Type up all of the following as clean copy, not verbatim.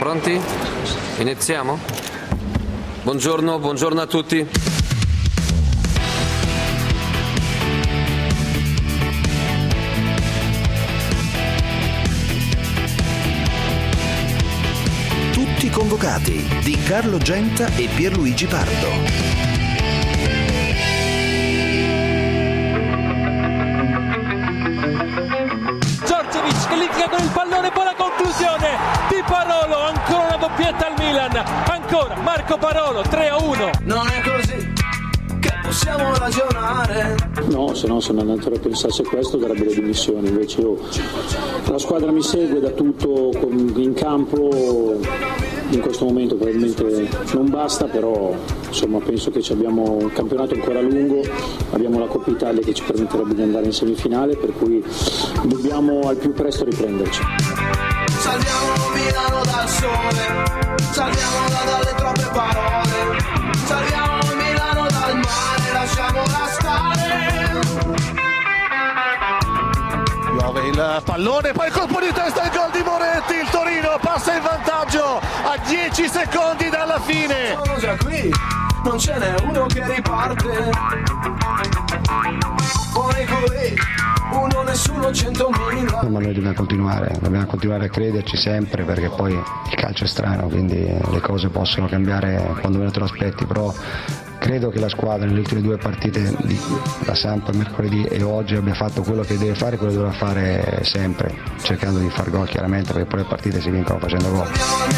Pronti? Iniziamo? Buongiorno a tutti. Tutti convocati di Carlo Genta e Pierluigi Pardo. Che litiga con il pallone, poi la conclusione di Parolo, ancora una doppietta al Milan, ancora Marco Parolo, 3-1. Non è così che possiamo ragionare. No, se Nannantoro pensasse questo darebbe le dimissioni, invece la squadra mi segue da tutto in campo. In questo momento probabilmente non basta, però insomma penso che abbiamo un campionato ancora lungo, abbiamo la Coppa Italia che ci permetterebbe di andare in semifinale, per cui dobbiamo al più presto riprenderci. Salviamo Milano dal sole, salviamola dalle troppe parole, salviamo Milano dal mare, lasciamola stare. Piove il pallone, poi il colpo di testa, il gol di Moretti, il Torino passa in vantaggio a 10 secondi dalla fine. Sono già qui, non ce n'è uno che riparte. Poi qui, uno, nessuno, 100.000. Ma noi dobbiamo continuare a crederci sempre, perché poi il calcio è strano, quindi le cose possono cambiare quando meno te lo aspetti, però credo che la squadra nelle ultime due partite, la Samp mercoledì e oggi, abbia fatto quello che deve fare, quello che doveva fare sempre, cercando di far gol chiaramente, perché poi le partite si vincono facendo gol.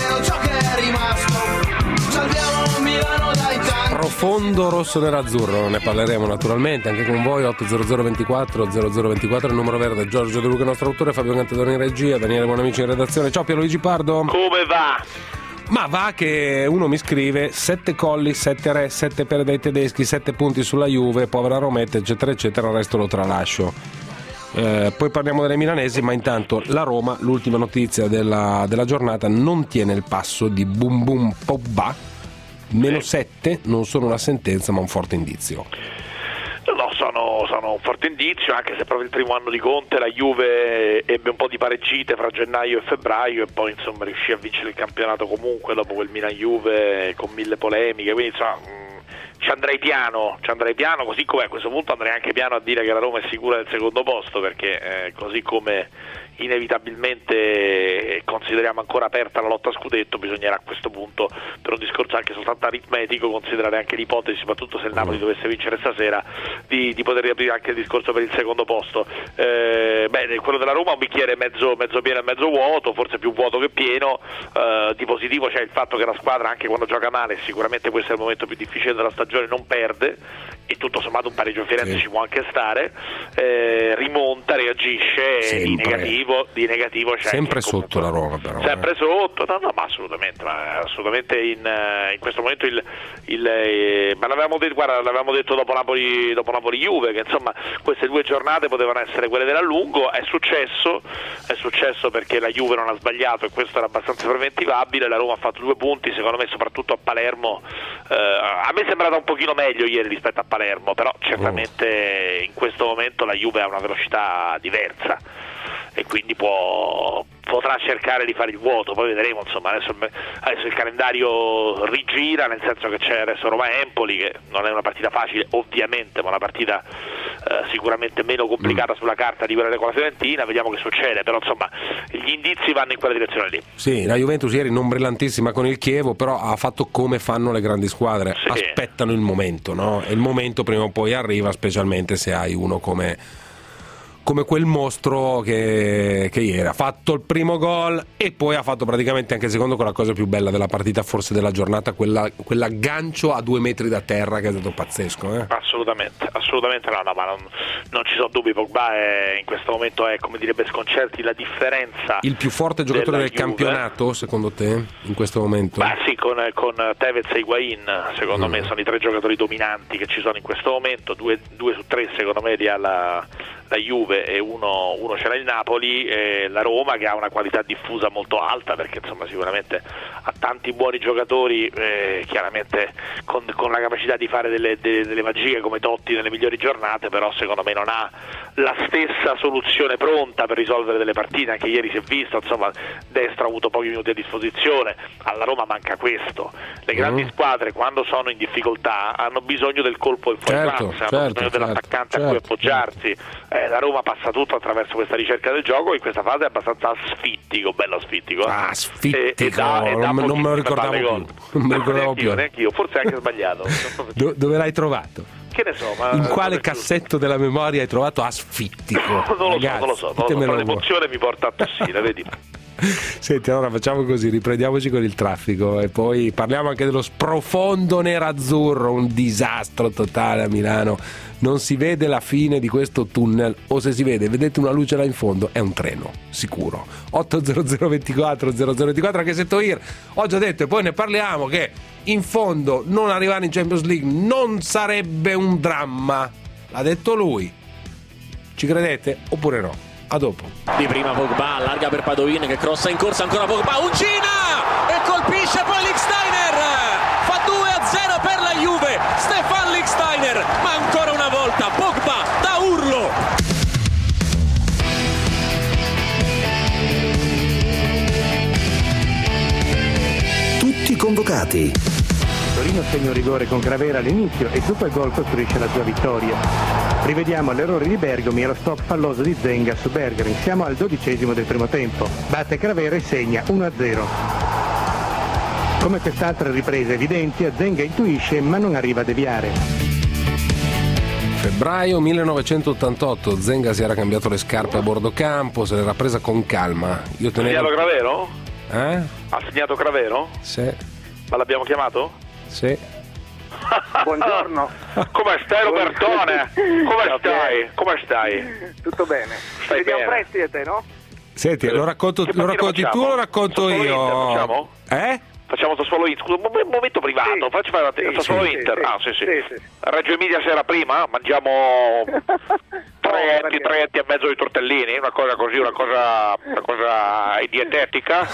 Profondo rosso nerazzurro, ne parleremo naturalmente anche con voi. 80024 0024 il numero verde. Giorgio De Luca, il nostro autore, Fabio Cantadoni in regia, Daniele Buonamici in redazione. Ciao Pierluigi Pardo. Come va? Ma va che uno mi scrive 7 colli, 7 re, 7 pere dai tedeschi, 7 punti sulla Juve, povera Rometta, eccetera eccetera, il resto lo tralascio. Poi parliamo delle milanesi, ma intanto la Roma, l'ultima notizia della giornata, non tiene il passo di Bum Bum Pogba. Meno 7 non sono una sentenza ma un forte indizio. No, sono un forte indizio, anche se proprio il primo anno di Conte la Juve ebbe un po' di pareggite fra gennaio e febbraio e poi insomma riuscì a vincere il campionato comunque dopo quel Milan-Juve con 1000 polemiche, quindi insomma ci andrei piano, così come a questo punto andrei anche piano a dire che la Roma è sicura del secondo posto, perché così come inevitabilmente consideriamo ancora aperta la lotta a scudetto, bisognerà a questo punto, per un discorso anche soltanto aritmetico, considerare anche l'ipotesi, soprattutto se il Napoli dovesse vincere stasera, di poter riaprire anche il discorso per il secondo posto. Quello della Roma è un bicchiere mezzo pieno e mezzo vuoto, forse più vuoto che pieno. Di positivo c'è il fatto che la squadra, anche quando gioca male, sicuramente questo è il momento più difficile della stagione, non perde, e tutto sommato un pareggio a Firenze ci può anche stare, rimonta, reagisce, di negativo c'è sempre sotto la Roma, però sempre sotto, no, ma assolutamente in questo momento ma l'avevamo detto dopo Napoli Juve, che insomma queste due giornate potevano essere quelle della lungo. È successo perché la Juve non ha sbagliato e questo era abbastanza preventivabile. La Roma ha fatto 2 punti, secondo me, soprattutto a Palermo. A me è sembrata un pochino meglio ieri rispetto a Palermo, però certamente in questo momento la Juve ha una velocità diversa e quindi potrà cercare di fare il vuoto, poi vedremo, insomma, adesso il calendario rigira, nel senso che c'è adesso Roma-Empoli, che non è una partita facile ovviamente, ma una partita sicuramente meno complicata sulla carta di quella con la Fiorentina. Vediamo che succede, però insomma gli indizi vanno in quella direzione lì. Sì, la Juventus ieri non brillantissima con il Chievo, però ha fatto come fanno le grandi squadre, aspettano il momento, no? E il momento prima o poi arriva, specialmente se hai uno come quel mostro che ieri ha fatto il primo gol e poi ha fatto praticamente anche il secondo, con la cosa più bella della partita, forse della giornata, quell'aggancio a 2 metri da terra che è stato pazzesco. Assolutamente no, ma non ci sono dubbi. Pogba in questo momento è, come direbbe Sconcerti, la differenza. Il più forte giocatore del campionato, secondo te, in questo momento? Sì, con Tevez e Higuain, secondo me sono i 3 giocatori dominanti che ci sono in questo momento. 2 su 3 secondo me li ha la Juve e uno ce l'ha il Napoli, la Roma, che ha una qualità diffusa molto alta, perché insomma sicuramente ha tanti buoni giocatori, chiaramente con la capacità di fare delle magie come Totti nelle migliori giornate, però secondo me non ha la stessa soluzione pronta per risolvere delle partite. Anche ieri si è visto, insomma, Destro ha avuto pochi minuti a disposizione, alla Roma manca questo. Le grandi squadre quando sono in difficoltà hanno bisogno del colpo in fuori classe, hanno bisogno dell'attaccante a cui appoggiarsi. La Roma passa tutto attraverso questa ricerca del gioco, in questa fase è abbastanza asfittico, bello asfittico. Asfittico, non me lo ricordavo più. Non me lo ricordavo più. Neanche io, forse anche sbagliato. Dove l'hai trovato? Che ne so, ma in quale cassetto della memoria hai trovato asfittico? Non lo so, l'emozione mi porta a tossire, vedi. Senti, allora facciamo così, riprendiamoci con il traffico e poi parliamo anche dello sprofondo nerazzurro, un disastro totale a Milano. Non si vede la fine di questo tunnel, o se si vede, vedete una luce là in fondo, è un treno, sicuro. 80024 anche se Toir oggi ho detto, e poi ne parliamo, che in fondo non arrivare in Champions League non sarebbe un dramma, l'ha detto lui. Ci credete oppure no? A dopo. Di prima Pogba, allarga per Padoin che crossa in corsa, ancora Pogba, Uncina e colpisce poi Lichtsteiner, fa 2-0 per la Juve, Stefan Lichtsteiner, ma ancora una volta Pogba da urlo. Tutti convocati. Torino segna un rigore con Gravera all'inizio e dopo il gol costruisce la sua vittoria. Rivediamo l'errore di Bergomi e lo stop falloso di Zenga su Bergami. Siamo al 12° del primo tempo. Batte Gravera e segna 1-0. Come quest'altra ripresa evidenzia, Zenga intuisce ma non arriva a deviare. Febbraio 1988, Zenga si era cambiato le scarpe a bordo campo, se l'era presa con calma. Io tenevo... Ha segnato Gravero? Ha segnato Gravero? Sì. Ma l'abbiamo chiamato? Sì. Buongiorno. Come stai, Robertone? Come stai? Tutto bene. Stai Vediamo bene? presti a te, no? Senti, lo racconti tu o lo racconto io? Facciamo? Facciamo Sassuolo Inter, scusa, un momento privato, facci fare Sassuolo Inter. Sì. Reggio Emilia sera prima, mangiamo tre etti e mezzo di tortellini, una cosa così, una cosa dietetica.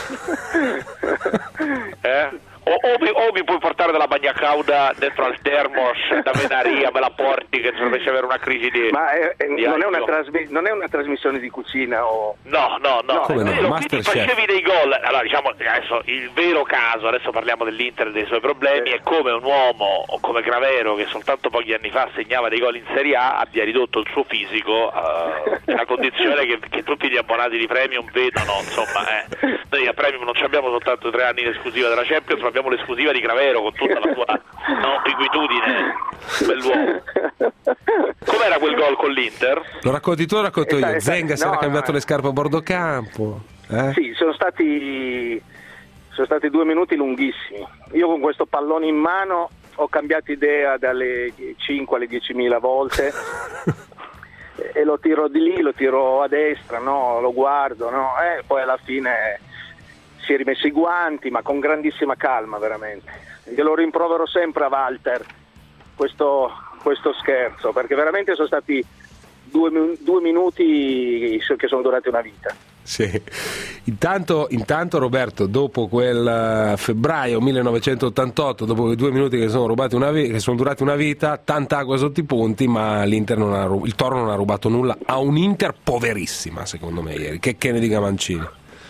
O mi puoi portare della bagna cauda dentro al termos da Venaria, me la porti che dovessi avere una crisi di... Ma non è una trasmissione di cucina o... No. Come no? Quindi facevi dei gol. Allora diciamo adesso il vero caso, adesso parliamo dell'Inter e dei suoi problemi, è come un uomo come Gravero, che soltanto pochi anni fa segnava dei gol in Serie A, abbia ridotto il suo fisico nella condizione che tutti gli abbonati di Premium vedono, insomma. Noi a Premium non abbiamo soltanto 3 anni in esclusiva della Champions, ma abbiamo l'esclusiva di Gravero con tutta la sua ambiguitudine dell'uomo. Com'era quel gol con l'Inter? Lo racconti tu o lo racconto io? Zenga si era cambiato le scarpe a bordo campo. Sì, sono stati 2 minuti lunghissimi. Io con questo pallone in mano ho cambiato idea dalle 5 alle 10.000 volte e lo tiro di lì, lo tiro a destra, no? Lo guardo, no? Poi alla fine si è rimesso i guanti, ma con grandissima calma, veramente. Glielo rimprovero sempre a Walter questo scherzo, perché veramente sono stati 2 minuti che sono durati una vita. Sì. Intanto Roberto, dopo quel febbraio 1988, dopo quei 2 minuti che sono durati una vita, tanta acqua sotto i ponti, ma il Toro non ha rubato nulla a un Inter poverissima, secondo me, ieri. Che ne dica Mancini?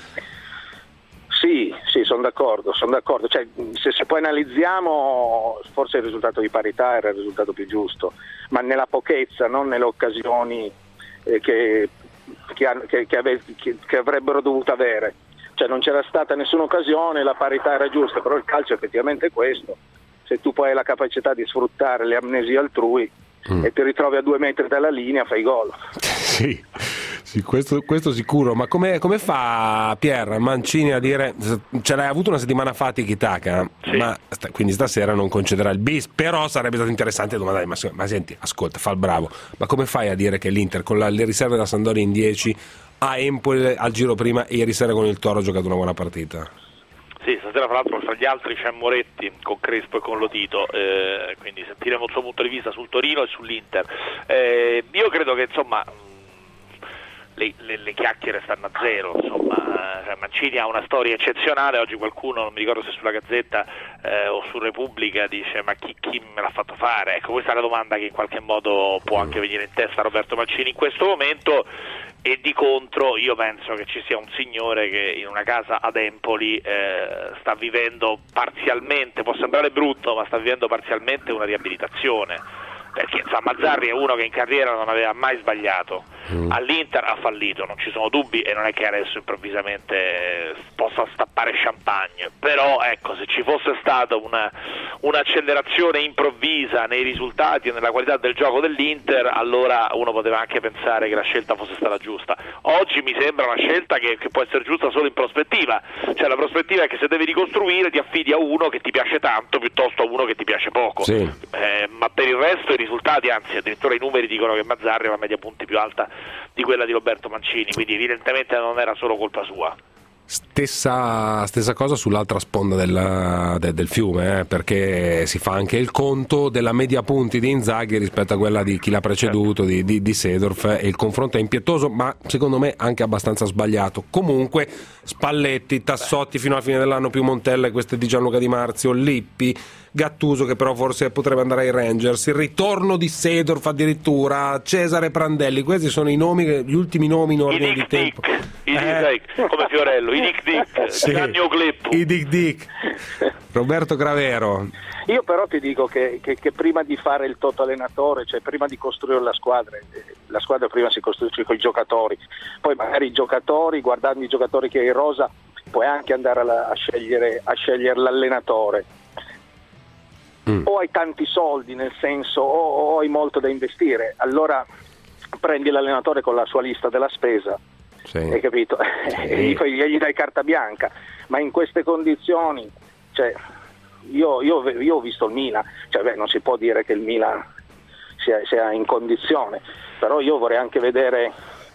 Sì, sono d'accordo. Cioè, se poi analizziamo, forse il risultato di parità era il risultato più giusto, ma nella pochezza, non nelle occasioni che avrebbero dovuto avere. Cioè, non c'era stata nessuna occasione, la parità era giusta, però il calcio effettivamente è questo. Se tu poi hai la capacità di sfruttare le amnesie altrui e ti ritrovi a 2 metri dalla linea, fai gol. Sì, questo sicuro, ma come fa Pier Mancini a dire, ce l'hai avuto una settimana fa Tiki-Taka, sì, ma quindi stasera non concederà il bis, però sarebbe stato interessante domandare, ma senti, ascolta, fa il bravo, ma come fai a dire che l'Inter con le riserve da Sampdoria in 10 a Empoli al giro prima e ieri sera con il Toro ha giocato una buona partita? Sì, stasera fra l'altro tra gli altri c'è Moretti con Crespo e con Lotito, quindi sentiremo il suo punto di vista sul Torino e sull'Inter. Io credo che insomma le chiacchiere stanno a zero, insomma, cioè, Mancini ha una storia eccezionale. Oggi qualcuno, non mi ricordo se sulla Gazzetta o su Repubblica, dice ma chi me l'ha fatto fare? Ecco, questa è la domanda che in qualche modo può anche venire in testa a Roberto Mancini in questo momento. E di contro io penso che ci sia un signore che in una casa ad Empoli sta vivendo parzialmente, può sembrare brutto, ma sta vivendo parzialmente una riabilitazione, perché Mazzarri è uno che in carriera non aveva mai sbagliato, all'Inter ha fallito, non ci sono dubbi, e non è che adesso improvvisamente possa stappare champagne, però ecco, se ci fosse stata un'accelerazione improvvisa nei risultati e nella qualità del gioco dell'Inter, allora uno poteva anche pensare che la scelta fosse stata giusta. Oggi mi sembra una scelta che può essere giusta solo in prospettiva, cioè la prospettiva è che se devi ricostruire ti affidi a uno che ti piace tanto piuttosto a uno che ti piace poco, sì. Ma per il resto i risultati, anzi addirittura i numeri dicono che Mazzarri ha una media punti più alta di quella di Roberto Mancini, quindi evidentemente non era solo colpa sua. Stessa cosa sull'altra sponda del fiume, perché si fa anche il conto della media punti di Inzaghi rispetto a quella di chi l'ha preceduto, di Seedorf, e il confronto è impietoso, ma secondo me anche abbastanza sbagliato. Comunque Spalletti, Tassotti fino alla fine dell'anno più Montella, queste di Gianluca Di Marzio, Lippi, Gattuso che però forse potrebbe andare ai Rangers, il ritorno di Seedorf addirittura, Cesare Prandelli, questi sono i nomi, gli ultimi nomi in ordine di tempo. Come Fiorello, i Dick Dick, sì, i Dick Dick. Roberto Gravero. Io però ti dico che prima di fare il toto allenatore, cioè prima di costruire la squadra prima si costruisce con i giocatori, poi magari i giocatori, guardando i giocatori che hai in rosa, puoi anche andare a scegliere l'allenatore. O hai tanti soldi, nel senso, o hai molto da investire, allora prendi l'allenatore con la sua lista della spesa, sì. Hai capito? Sì. E gli dai carta bianca, ma in queste condizioni, cioè, io ho visto il Milan, cioè, non si può dire che il Milan sia in condizione, però io vorrei anche vedere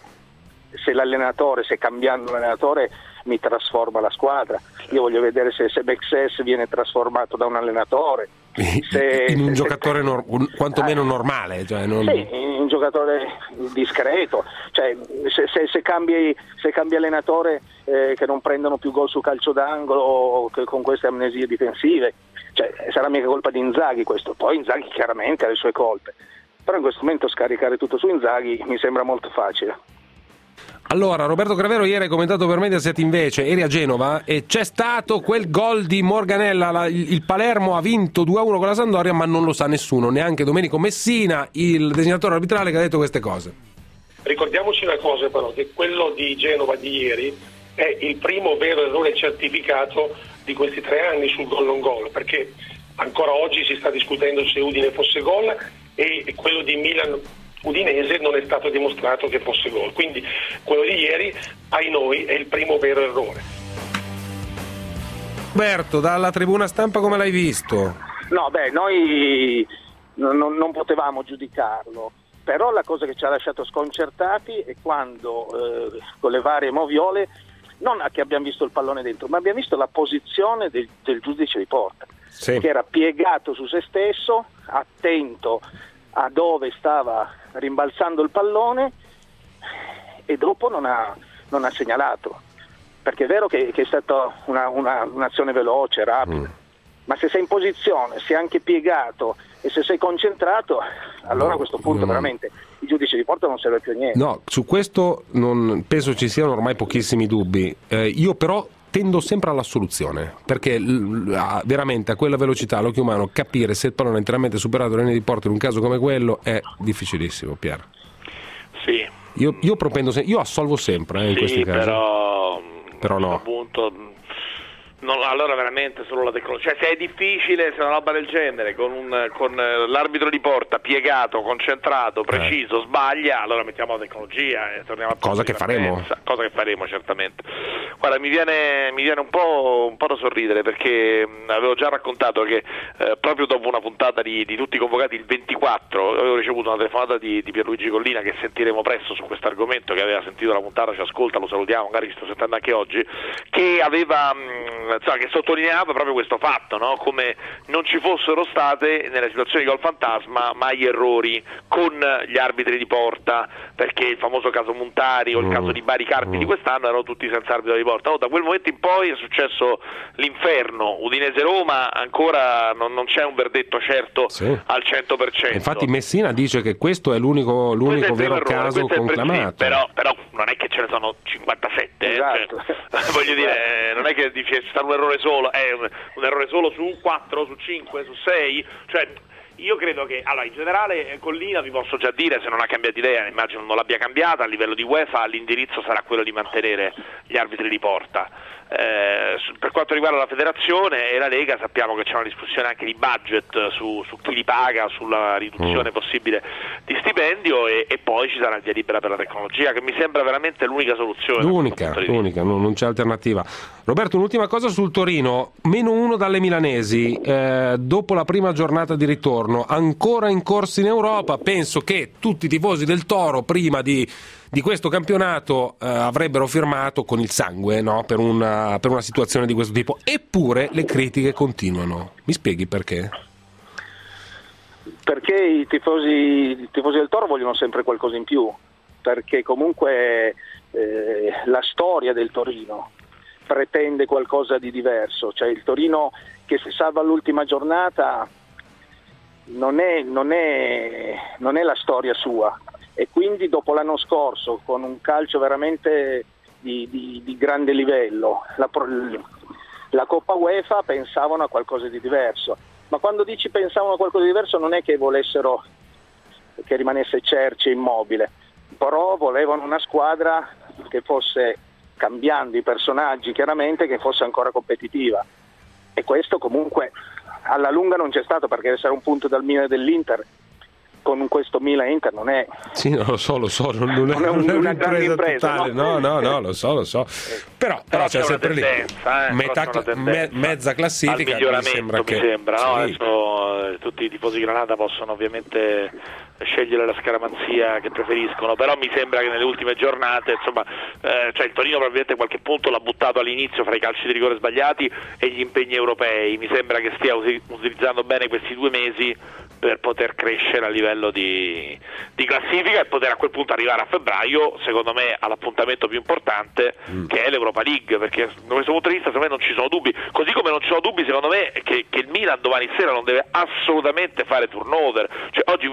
se cambiando l'allenatore mi trasforma la squadra. Io voglio vedere se Bexes viene trasformato da un allenatore in un giocatore quantomeno normale, cioè non... Sì, in un giocatore discreto, cioè se cambi allenatore, che non prendono più gol su calcio d'angolo o con queste amnesie difensive, cioè sarà mica colpa di Inzaghi questo. Poi Inzaghi chiaramente ha le sue colpe, però in questo momento scaricare tutto su Inzaghi mi sembra molto facile. Allora, Roberto Gravero ieri hai commentato per Mediaset, invece eri a Genova e c'è stato quel gol di Morganella, il Palermo ha vinto 2-1 con la Sampdoria, ma non lo sa nessuno, neanche Domenico Messina, il designatore arbitrale, che ha detto queste cose. Ricordiamoci una cosa però, che quello di Genova di ieri è il primo vero errore certificato di questi 3 anni sul gol non gol, perché ancora oggi si sta discutendo se Udine fosse gol e quello di Milan Udinese non è stato dimostrato che fosse gol, quindi quello di ieri, ai noi, è il primo vero errore. Roberto, dalla tribuna stampa come l'hai visto? No, noi non potevamo giudicarlo, però la cosa che ci ha lasciato sconcertati è quando con le varie moviole, non che abbiamo visto il pallone dentro, ma abbiamo visto la posizione del giudice di porta, sì, che era piegato su se stesso, attento a dove stava rimbalzando il pallone, e dopo non ha segnalato, perché è vero che è stata un'azione veloce, rapida, ma se sei in posizione, sei anche piegato e se sei concentrato, allora a questo punto veramente il giudice di porta non serve più a niente. No, su questo non penso ci siano ormai pochissimi dubbi. Io però tendo sempre all'assoluzione, perché veramente a quella velocità, all'occhio umano, capire se il pallone è interamente superato la linea di porta in un caso come quello è difficilissimo, Pier. Sì. Io propendo io assolvo sempre in questi casi. Però no. Appunto, allora veramente solo la tecnologia, cioè se è difficile, se è una roba del genere con l'arbitro di porta piegato, concentrato, preciso, sbaglia, allora mettiamo la tecnologia e torniamo a cosa che faremo certamente. Guarda, mi viene un po' da sorridere, perché avevo già raccontato che proprio dopo una puntata di Tutti Convocati, il 24, avevo ricevuto una telefonata di Pierluigi Collina, che sentiremo presto su questo argomento, che aveva sentito la puntata, ci ascolta, lo salutiamo, magari ci sta sentendo anche oggi, che aveva che sottolineava proprio questo fatto, no? Come non ci fossero state nelle situazioni di gol fantasma mai errori con gli arbitri di porta, perché il famoso caso Montari o il caso di Bari Carpi di quest'anno erano tutti senza arbitro di porta. Da quel momento in poi è successo l'inferno. Udinese-Roma ancora non c'è un verdetto certo al 100%. Infatti Messina dice che questo è l'unico vero caso conclamato. Però non è che ce ne sono 57, esatto. Voglio dire, non è che c'è stato un errore solo, è un errore solo su 4, su 5, su 6, cioè io credo che, allora, in generale Collina vi posso già dire, se non ha cambiato idea, immagino non l'abbia cambiata, a livello di UEFA l'indirizzo sarà quello di mantenere gli arbitri di porta. Per quanto riguarda la federazione e la Lega, sappiamo che c'è una discussione anche di budget su chi li paga, sulla riduzione possibile di stipendio, e poi ci sarà il via libera per la tecnologia, che mi sembra veramente l'unica soluzione. L'unica, non c'è alternativa. Roberto, un'ultima cosa sul Torino, -1 dalle milanesi, dopo la prima giornata di ritorno, ancora in corsa in Europa. Penso che tutti i tifosi del Toro prima di questo campionato avrebbero firmato con il sangue, no? per una situazione di questo tipo, eppure le critiche continuano. Mi spieghi perché? Perché i tifosi del Toro vogliono sempre qualcosa in più, perché comunque la storia del Torino pretende qualcosa di diverso, cioè il Torino che si salva all'ultima giornata non è la storia sua, e quindi dopo l'anno scorso, con un calcio veramente di grande livello, la Coppa UEFA, pensavano a qualcosa di diverso. Ma quando dici pensavano a qualcosa di diverso non è che volessero che rimanesse Cerci immobile, però volevano una squadra che fosse, cambiando i personaggi chiaramente, che fosse ancora competitiva, e questo comunque alla lunga non c'è stato, perché essere un punto dal Milan e dell'Inter con questo Milan-Inter non è... Sì, no, lo so, non è una grande impresa totale, no, lo so. Però c'è sempre lì mezza classifica, mi sembra, sì. No? Adesso tutti i tifosi Granata possono ovviamente scegliere la scaramanzia che preferiscono, però mi sembra che nelle ultime giornate, insomma, cioè il Torino probabilmente qualche punto l'ha buttato all'inizio fra i calci di rigore sbagliati e gli impegni europei. Mi sembra che stia utilizzando bene questi 2 mesi per poter crescere a livello di classifica e poter a quel punto arrivare a febbraio, secondo me, all'appuntamento più importante, che è l'Europa League, perché da questo punto di vista secondo me non ci sono dubbi, così come non ci sono dubbi secondo me che il Milan domani sera non deve assolutamente fare turnover, cioè oggi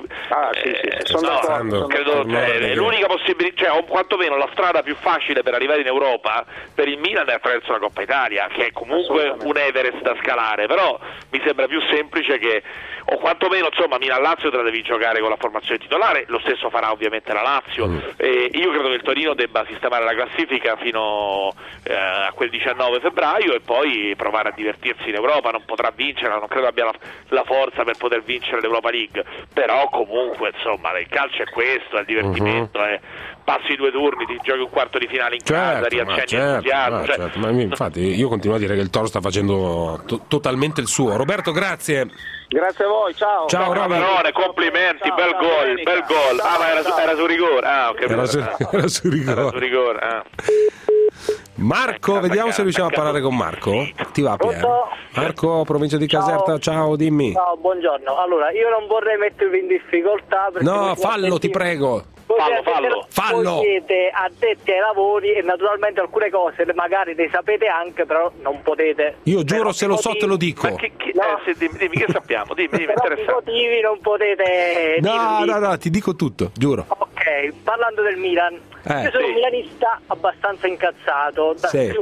credo è l'unica possibilità, cioè o quantomeno la strada più facile per arrivare in Europa per il Milan è attraverso la Coppa Italia, che è comunque un Everest da scalare, però mi sembra più semplice che, o quantomeno insomma Milan-Lazio te la devi giocare con la formazione titolare, lo stesso farà ovviamente la Lazio. Io credo che il Torino debba sistemare la classifica fino a quel 19 febbraio e poi provare a divertirsi in Europa. Non potrà vincere, non credo abbia la forza per poter vincere l'Europa League, però comunque insomma il calcio è questo, è il divertimento, passi 2 turni, ti giochi un quarto di finale in casa, riaccendi entusiasmo. Certo. Ma infatti io continuo a dire che il Toro sta facendo totalmente il suo. Roberto, grazie. Grazie a voi, ciao. Ciao Roby. Complimenti, ciao, bel gol. Ma era su rigore. Era su rigore. Marco, vediamo se riusciamo a parlare con Marco. Ti va, Pier? Marco, provincia di Caserta, ciao, dimmi. Ciao, buongiorno. Allora, io non vorrei mettervi in difficoltà perché no, fallo, ti prego. Fallo. Voi siete addetti ai lavori e naturalmente alcune cose magari le sapete anche, però non potete. Io giuro, se lo so te lo dico. Ma dimmi che sappiamo, dimmi per i motivi non potete dirli. No, ti dico tutto, giuro. Ok, parlando del Milan, io sono un milanista abbastanza incazzato dal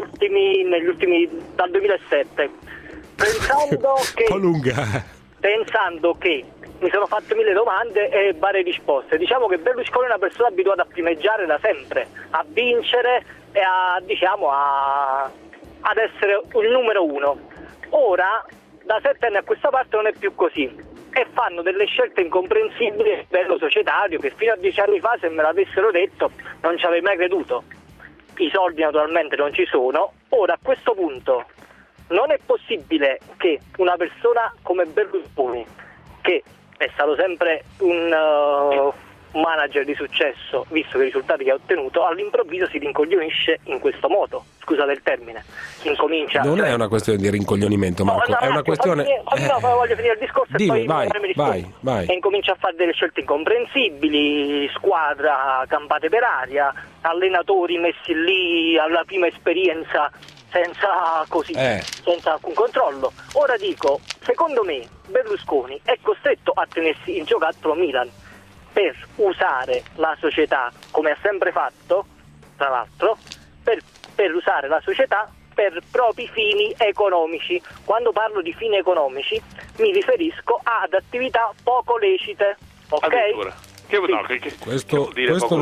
2007, pensando che mi sono fatto 1000 domande e varie risposte. Diciamo che Berlusconi è una persona abituata a primeggiare da sempre, a vincere e ad essere il numero 1. Ora, da 7 anni a questa parte non è più così e fanno delle scelte incomprensibili a livello societario che fino a 10 anni fa, se me l'avessero detto, non ci avrei mai creduto. I soldi naturalmente non ci sono. Ora, a questo punto, non è possibile che una persona come Berlusconi, che è stato sempre un manager di successo, visto che i risultati che ha ottenuto, all'improvviso si rincoglionisce in questo modo, scusate il termine, incomincia... Non è una questione di rincoglionimento, Marco, è una questione... voglio finire il discorso e poi vai. E incomincia a fare delle scelte incomprensibili, squadra campate per aria, allenatori messi lì alla prima esperienza senza alcun controllo. Ora dico, secondo me Berlusconi è costretto a tenersi il giocattolo Milan per usare la società, come ha sempre fatto, tra l'altro, per usare la società per propri fini economici. Quando parlo di fini economici mi riferisco ad attività poco lecite, ok? Questo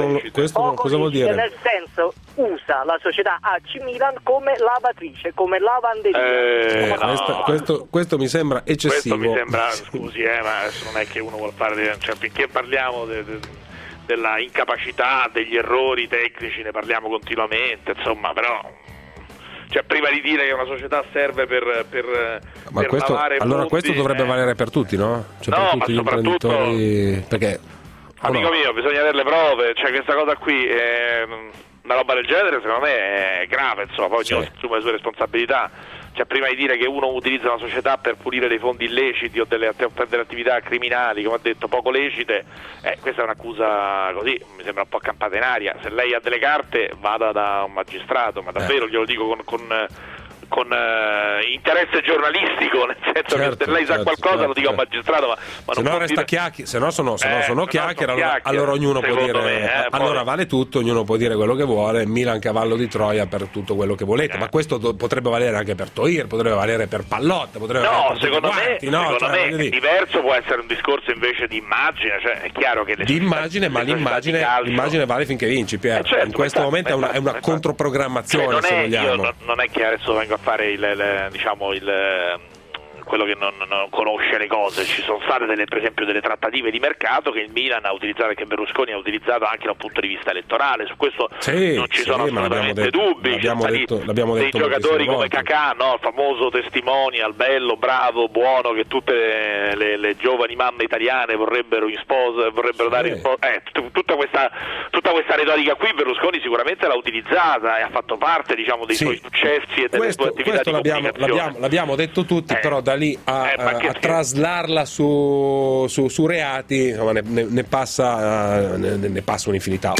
cosa vuol dire? Nel senso, usa la società AC Milan come lavatrice, come lavanderia. Questo mi sembra eccessivo. Questo mi sembra, scusi, ma adesso non è che uno vuol fare, cioè, finché parliamo della incapacità, degli errori tecnici, ne parliamo continuamente, insomma, però... Cioè, prima di dire che una società serve per lavare allora fondi, questo dovrebbe valere per tutti, no? Cioè, per tutti gli imprenditori, perché amico mio, bisogna avere le prove, cioè questa cosa qui una roba del genere secondo me è grave, insomma, poi ognuno assume le sue responsabilità. Cioè, prima di dire che uno utilizza una società per pulire dei fondi illeciti o delle attività criminali, come ha detto, poco lecite, questa è un'accusa così, mi sembra un po' campata in aria. Se lei ha delle carte, vada da un magistrato, ma davvero glielo dico con interesse giornalistico, nel senso che se lei sa qualcosa lo dica a un magistrato, ma se non no resta chiacchiere, sono chiacchiere, allora ognuno può dire allora vale tutto, ognuno può dire quello che vuole, Milan cavallo di Troia per tutto quello che volete, ma questo potrebbe valere anche per Toir, potrebbe valere per Pallotta, potrebbe valere per secondo me dire. Diverso può essere un discorso invece di immagine, cioè è chiaro che di immagine, ma l'immagine vale finché vinci, Pier. In questo momento è una controprogrammazione, se vogliamo. Non è che adesso vengo a fare quello che non conosce le cose. Ci sono state per esempio delle trattative di mercato che il Milan ha utilizzato, che Berlusconi ha utilizzato anche da un punto di vista elettorale, su questo non ci sono assolutamente dubbi. L'abbiamo dei detto giocatori come Kakà, no? Il famoso testimonial, bello, bravo, buono, che tutte le giovani mamme italiane vorrebbero dare in sposa. Tutta questa retorica qui Berlusconi sicuramente l'ha utilizzata e ha fatto parte, diciamo, dei suoi successi e delle sue attività di comunicazione. L'abbiamo detto tutti, però da lì a traslarla su reati, insomma, ne passa un'infinità.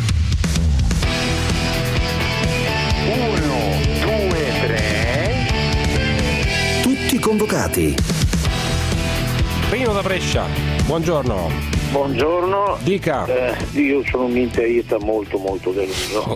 1, 2, 3. Tutti convocati. Pino da Brescia, buongiorno. Buongiorno. Dica. Io sono un interista molto deluso.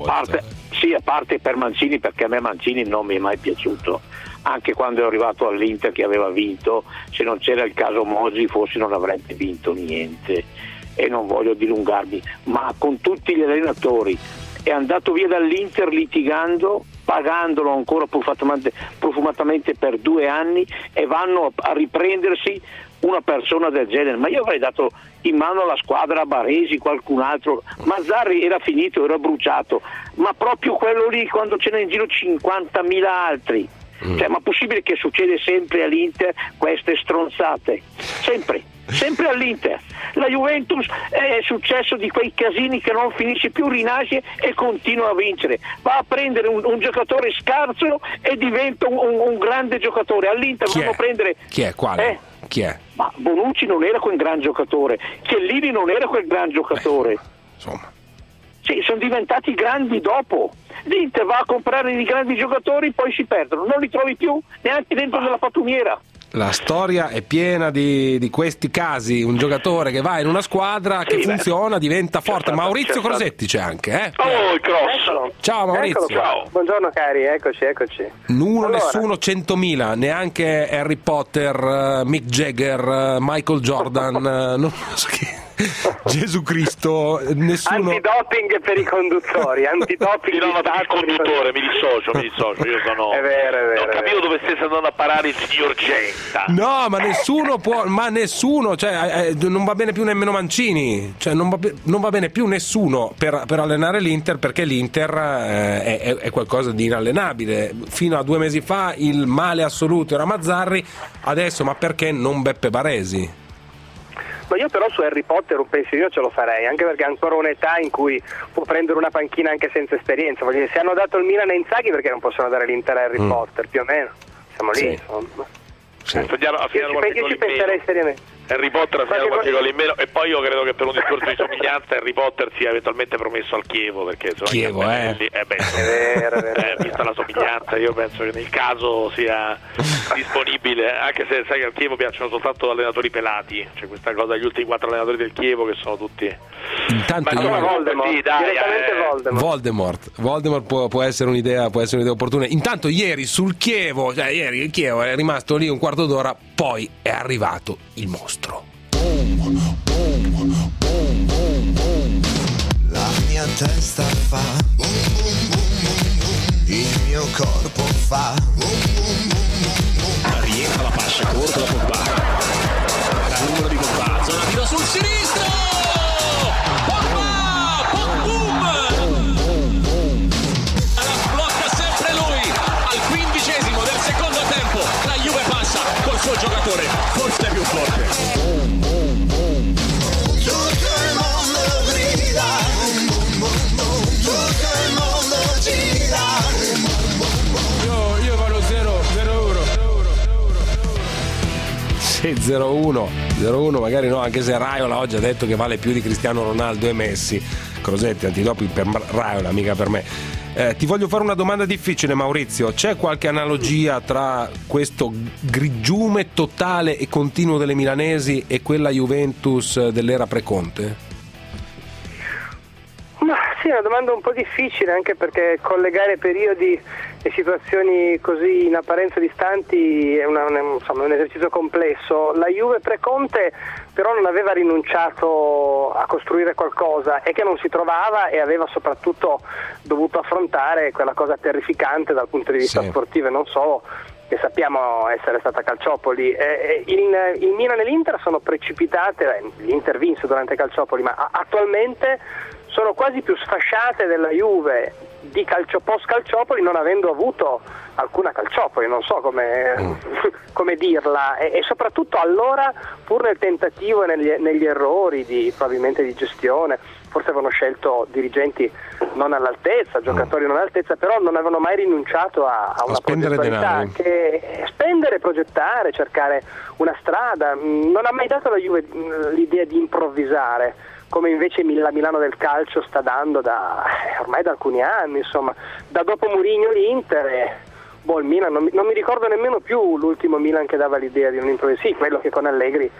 A parte per Mancini, perché a me Mancini non mi è mai piaciuto. Anche quando è arrivato all'Inter che aveva vinto, se non c'era il caso Moggi forse non avrebbe vinto niente, e non voglio dilungarmi, ma con tutti gli allenatori è andato via dall'Inter litigando, pagandolo ancora profumatamente per 2 anni, e vanno a riprendersi una persona del genere. Ma io avrei dato in mano la squadra a Baresi, qualcun altro. Mazzarri era finito, era bruciato, ma proprio quello lì, quando ce n'è in giro 50.000 altri. Cioè, ma possibile che succede sempre all'Inter queste stronzate? Sempre all'Inter. La Juventus è successo di quei casini che non finisce più, rinasce e continua a vincere. Va a prendere un giocatore scarso e diventa un grande giocatore. All'Inter vanno a prendere... Chi è? Quale? Chi è? Ma Bonucci non era quel gran giocatore, Chiellini non era quel gran giocatore. Insomma. Sì, sono diventati grandi dopo. L'Inter va a comprare i grandi giocatori, poi si perdono, non li trovi più neanche dentro della pattumiera. La storia è piena di questi casi, un giocatore che va in una squadra che funziona, diventa forte. Maurizio Crosetti c'è anche, il Cross. Ciao Maurizio. Ciao. Buongiorno cari, eccoci. Nessuno 100.000, neanche Harry Potter, Mick Jagger, Michael Jordan, non so chi. Gesù Cristo, nessuno. Antidoping per i conduttori, antidoping per il conduttore, mi dissocio, io sono. È vero. Non capivo dove stesse andando a parare il signor Genta. No, ma nessuno, cioè non va bene più nemmeno Mancini, cioè non va bene più nessuno per allenare l'Inter, perché l'Inter è qualcosa di inallenabile. Fino a 2 mesi fa il male assoluto era Mazzarri, adesso ma perché non Beppe Baresi? Ma io però su Harry Potter un pensierino ce lo farei, anche perché ha ancora un'età in cui può prendere una panchina anche senza esperienza. Voglio dire, se hanno dato il Milan a Inzaghi, perché non possono dare l'Inter a Harry Potter, più o meno. Siamo lì, insomma. Io ci penserei seriamente. Harry Potter ha finito qualche gol in meno, e poi io credo che per un discorso di somiglianza Harry Potter sia eventualmente promesso al Chievo, perché Chievo, vista la somiglianza, io penso che nel caso sia disponibile, anche se sai che al Chievo piacciono soltanto allenatori pelati, c'è questa cosa, gli ultimi 4 allenatori del Chievo che sono tutti intanto Voldemort può essere un'idea opportuna. Intanto ieri sul Chievo, il Chievo è rimasto lì un quarto d'ora, poi è arrivato il mostro. La mia testa fa, il mio corpo fa. Rientra la fascia corta da Pogba. La numero di Pogba, zona tiro sul sinistro. Pogba, boom. La blocca sempre lui. Al 15° del secondo tempo la Juve passa col suo giocatore forse più forte. Tutto il mondo grida, tutto il mondo gira. Io vado 0-1, magari no, anche se Raiola oggi ha detto che vale più di Cristiano Ronaldo e Messi. Crosetti, antidopi per Raiola, mica per me. Ti voglio fare una domanda difficile, Maurizio. C'è qualche analogia tra questo grigiume totale e continuo delle milanesi e quella Juventus dell'era pre-Conte? Ma sì, è una domanda un po' difficile, anche perché collegare periodi e situazioni così in apparenza distanti è un esercizio complesso. La Juve pre-Conte però non aveva rinunciato a costruire qualcosa, è che non si trovava e aveva soprattutto dovuto affrontare quella cosa terrificante dal punto di vista sportivo e non solo, che sappiamo essere stata Calciopoli. Il Milan e l'Inter sono precipitate, l'Inter vinse durante Calciopoli, ma attualmente sono quasi più sfasciate della Juve di post Calciopoli, non avendo avuto alcuna Calciopoli, non so come dirla, e soprattutto allora, pur nel tentativo e negli errori probabilmente di gestione, forse avevano scelto dirigenti non all'altezza, giocatori non all'altezza, però non avevano mai rinunciato a una progettualità, che spendere, progettare, cercare una strada. Non ha mai dato alla Juve l'idea di improvvisare, come invece la Milano del calcio sta dando ormai da alcuni anni, insomma, da dopo Mourinho l'Inter il Milan, non mi ricordo nemmeno più l'ultimo Milan che dava l'idea di non improvvisare, sì, quello che con Allegri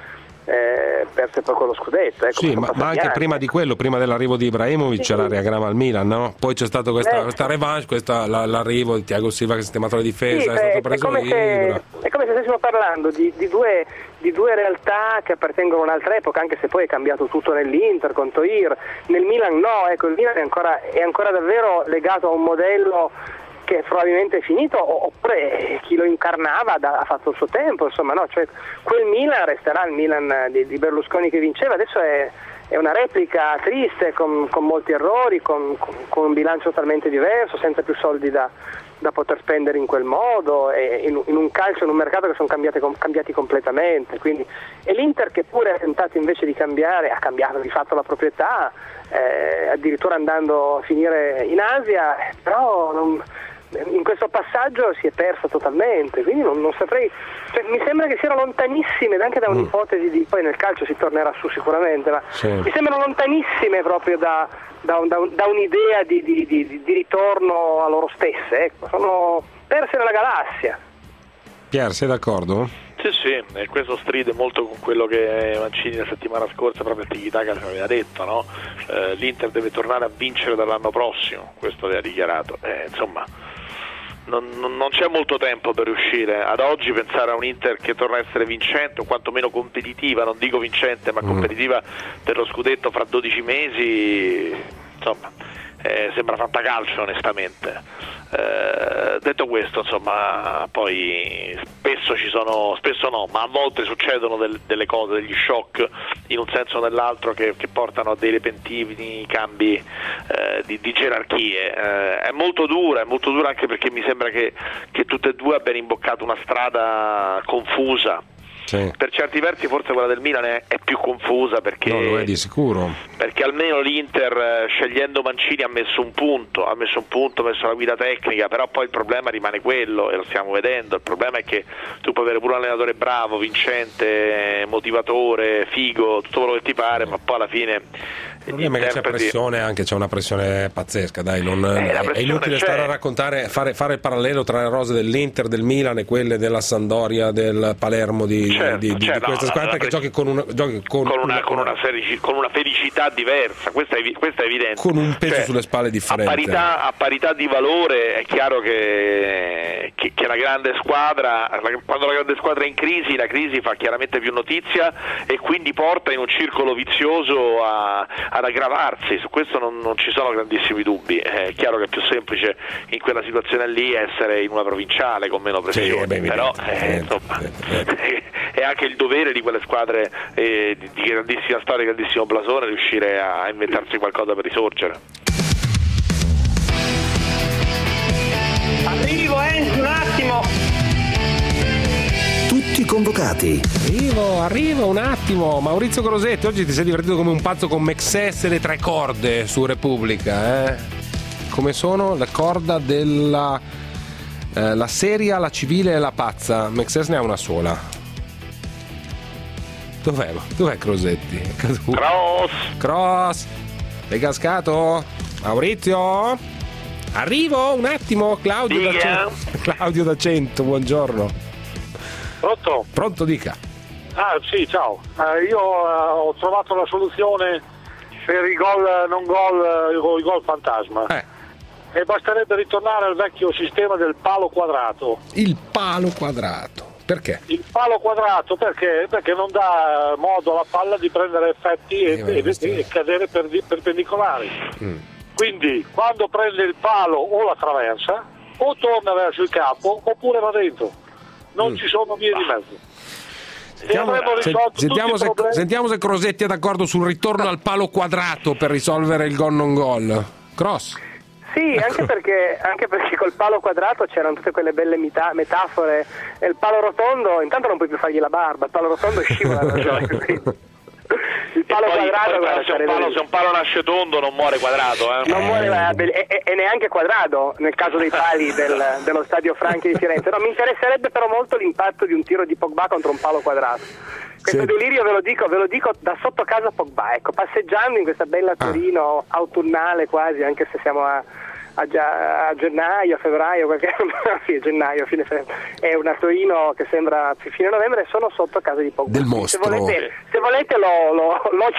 perse poco lo scudetto. Ecco, sì, ma anche prima di quello, prima dell'arrivo di Ibrahimovic, c'era la riagramma al Milan, no? Poi c'è stata questa revanche, l'arrivo di Thiago Silva che ha sistemato la difesa, è stato preso libero. È come se stessimo parlando di due realtà che appartengono a un'altra epoca, anche se poi è cambiato tutto nell'Inter con Toir. Nel Milan no, ecco, il Milan è ancora davvero legato a un modello che probabilmente è finito, oppure chi lo incarnava ha fatto il suo tempo, insomma, no, cioè quel Milan resterà il Milan di Berlusconi che vinceva, adesso è una replica triste, con molti errori, con un bilancio totalmente diverso, senza più soldi da poter spendere in quel modo, e in un calcio, in un mercato che sono cambiati completamente, quindi, e l'Inter che pure ha tentato invece di cambiare, ha cambiato di fatto la proprietà, addirittura andando a finire in Asia, però in questo passaggio si è persa totalmente, quindi non saprei, cioè, mi sembra che siano lontanissime anche da un'ipotesi di, poi nel calcio si tornerà su sicuramente, ma mi sembrano lontanissime proprio da un'idea di ritorno a loro stesse, ecco, sono perse nella galassia. Pier, sei d'accordo? Sì, e questo stride molto con quello che Mancini la settimana scorsa proprio a Tiki-Taka ci aveva detto, no? L'Inter deve tornare a vincere dall'anno prossimo, questo aveva dichiarato, insomma non c'è molto tempo per riuscire. Ad oggi pensare a un Inter che torna a essere vincente o quantomeno competitiva, non dico vincente ma competitiva per lo scudetto fra 12 mesi, insomma sembra fantacalcio onestamente. Detto questo, insomma, poi spesso no, ma a volte succedono delle cose, degli shock in un senso o nell'altro che portano a dei repentini cambi di gerarchie. È molto dura anche perché mi sembra che tutte e due abbiano imboccato una strada confusa, Sì. Per certi versi forse quella del Milan è più confusa perché, no, lo è di sicuro. Perché almeno l'Inter scegliendo Mancini ha messo un punto, ha messo la guida tecnica, però poi il problema rimane quello e lo stiamo vedendo. Il problema è che tu puoi avere pure un allenatore bravo, vincente, motivatore, figo, tutto quello che ti pare, ma poi alla fine il problema è che c'è pressione, anche c'è una pressione pazzesca, dai, è inutile stare a raccontare, fare il parallelo tra le rose dell'Inter, del Milan e quelle della Sampdoria, del Palermo di questa squadra, perché giochi con una felicità diversa, questa è evidente, con un peso sulle spalle differente. A parità di valore è chiaro che la grande squadra, quando la grande squadra è in crisi, la crisi fa chiaramente più notizia e quindi porta in un circolo vizioso ad aggravarsi. Su questo non ci sono grandissimi dubbi. È chiaro che è più semplice in quella situazione lì essere in una provinciale con meno pressione, però insomma è anche il dovere di quelle squadre di grandissima storia, grandissimo blasone, riuscire a inventarsi qualcosa per risorgere. Arrivo, un attimo. Tutti convocati. Arrivo un attimo. Maurizio Crosetti, oggi ti sei divertito come un pazzo con Mexes e le 3 corde su Repubblica, Come sono? La corda della la seria, la civile e la pazza. Mexes ne ha una sola. Dov'è Crosetti? Cross. Sei cascato? Maurizio? Arrivo un attimo. Claudio da Cento, buongiorno. Pronto, dica. Sì, ciao. Io ho trovato la soluzione per i gol non gol, i gol fantasma. E basterebbe ritornare al vecchio sistema del palo quadrato. Il palo quadrato. Perché? Il palo quadrato perché non dà modo alla palla di prendere effetti e cadere perpendicolari. Quindi quando prende il palo o la traversa o torna verso il capo oppure va dentro. Non ci sono vie di mezzo. Sentiamo se Crosetti è d'accordo sul ritorno al palo quadrato per risolvere il gol non gol. Cross. Sì, anche perché col palo quadrato c'erano tutte quelle belle metafore, e il palo rotondo intanto non puoi più fargli la barba, il palo rotondo scivola da gioco. Il palo quadrato, se un palo nasce tondo non muore quadrato, non muore e neanche quadrato nel caso dei pali dello stadio Franchi di Firenze. No, mi interesserebbe però molto l'impatto di un tiro di Pogba contro un palo quadrato. Questo delirio ve lo dico da sotto casa Pogba, ecco, passeggiando in questa bella Torino autunnale quasi, anche se siamo a gennaio, a febbraio, gennaio, fine febbraio, è una Torino che sembra fine novembre, sono sotto casa di Pogba. Del mostro. Se volete lo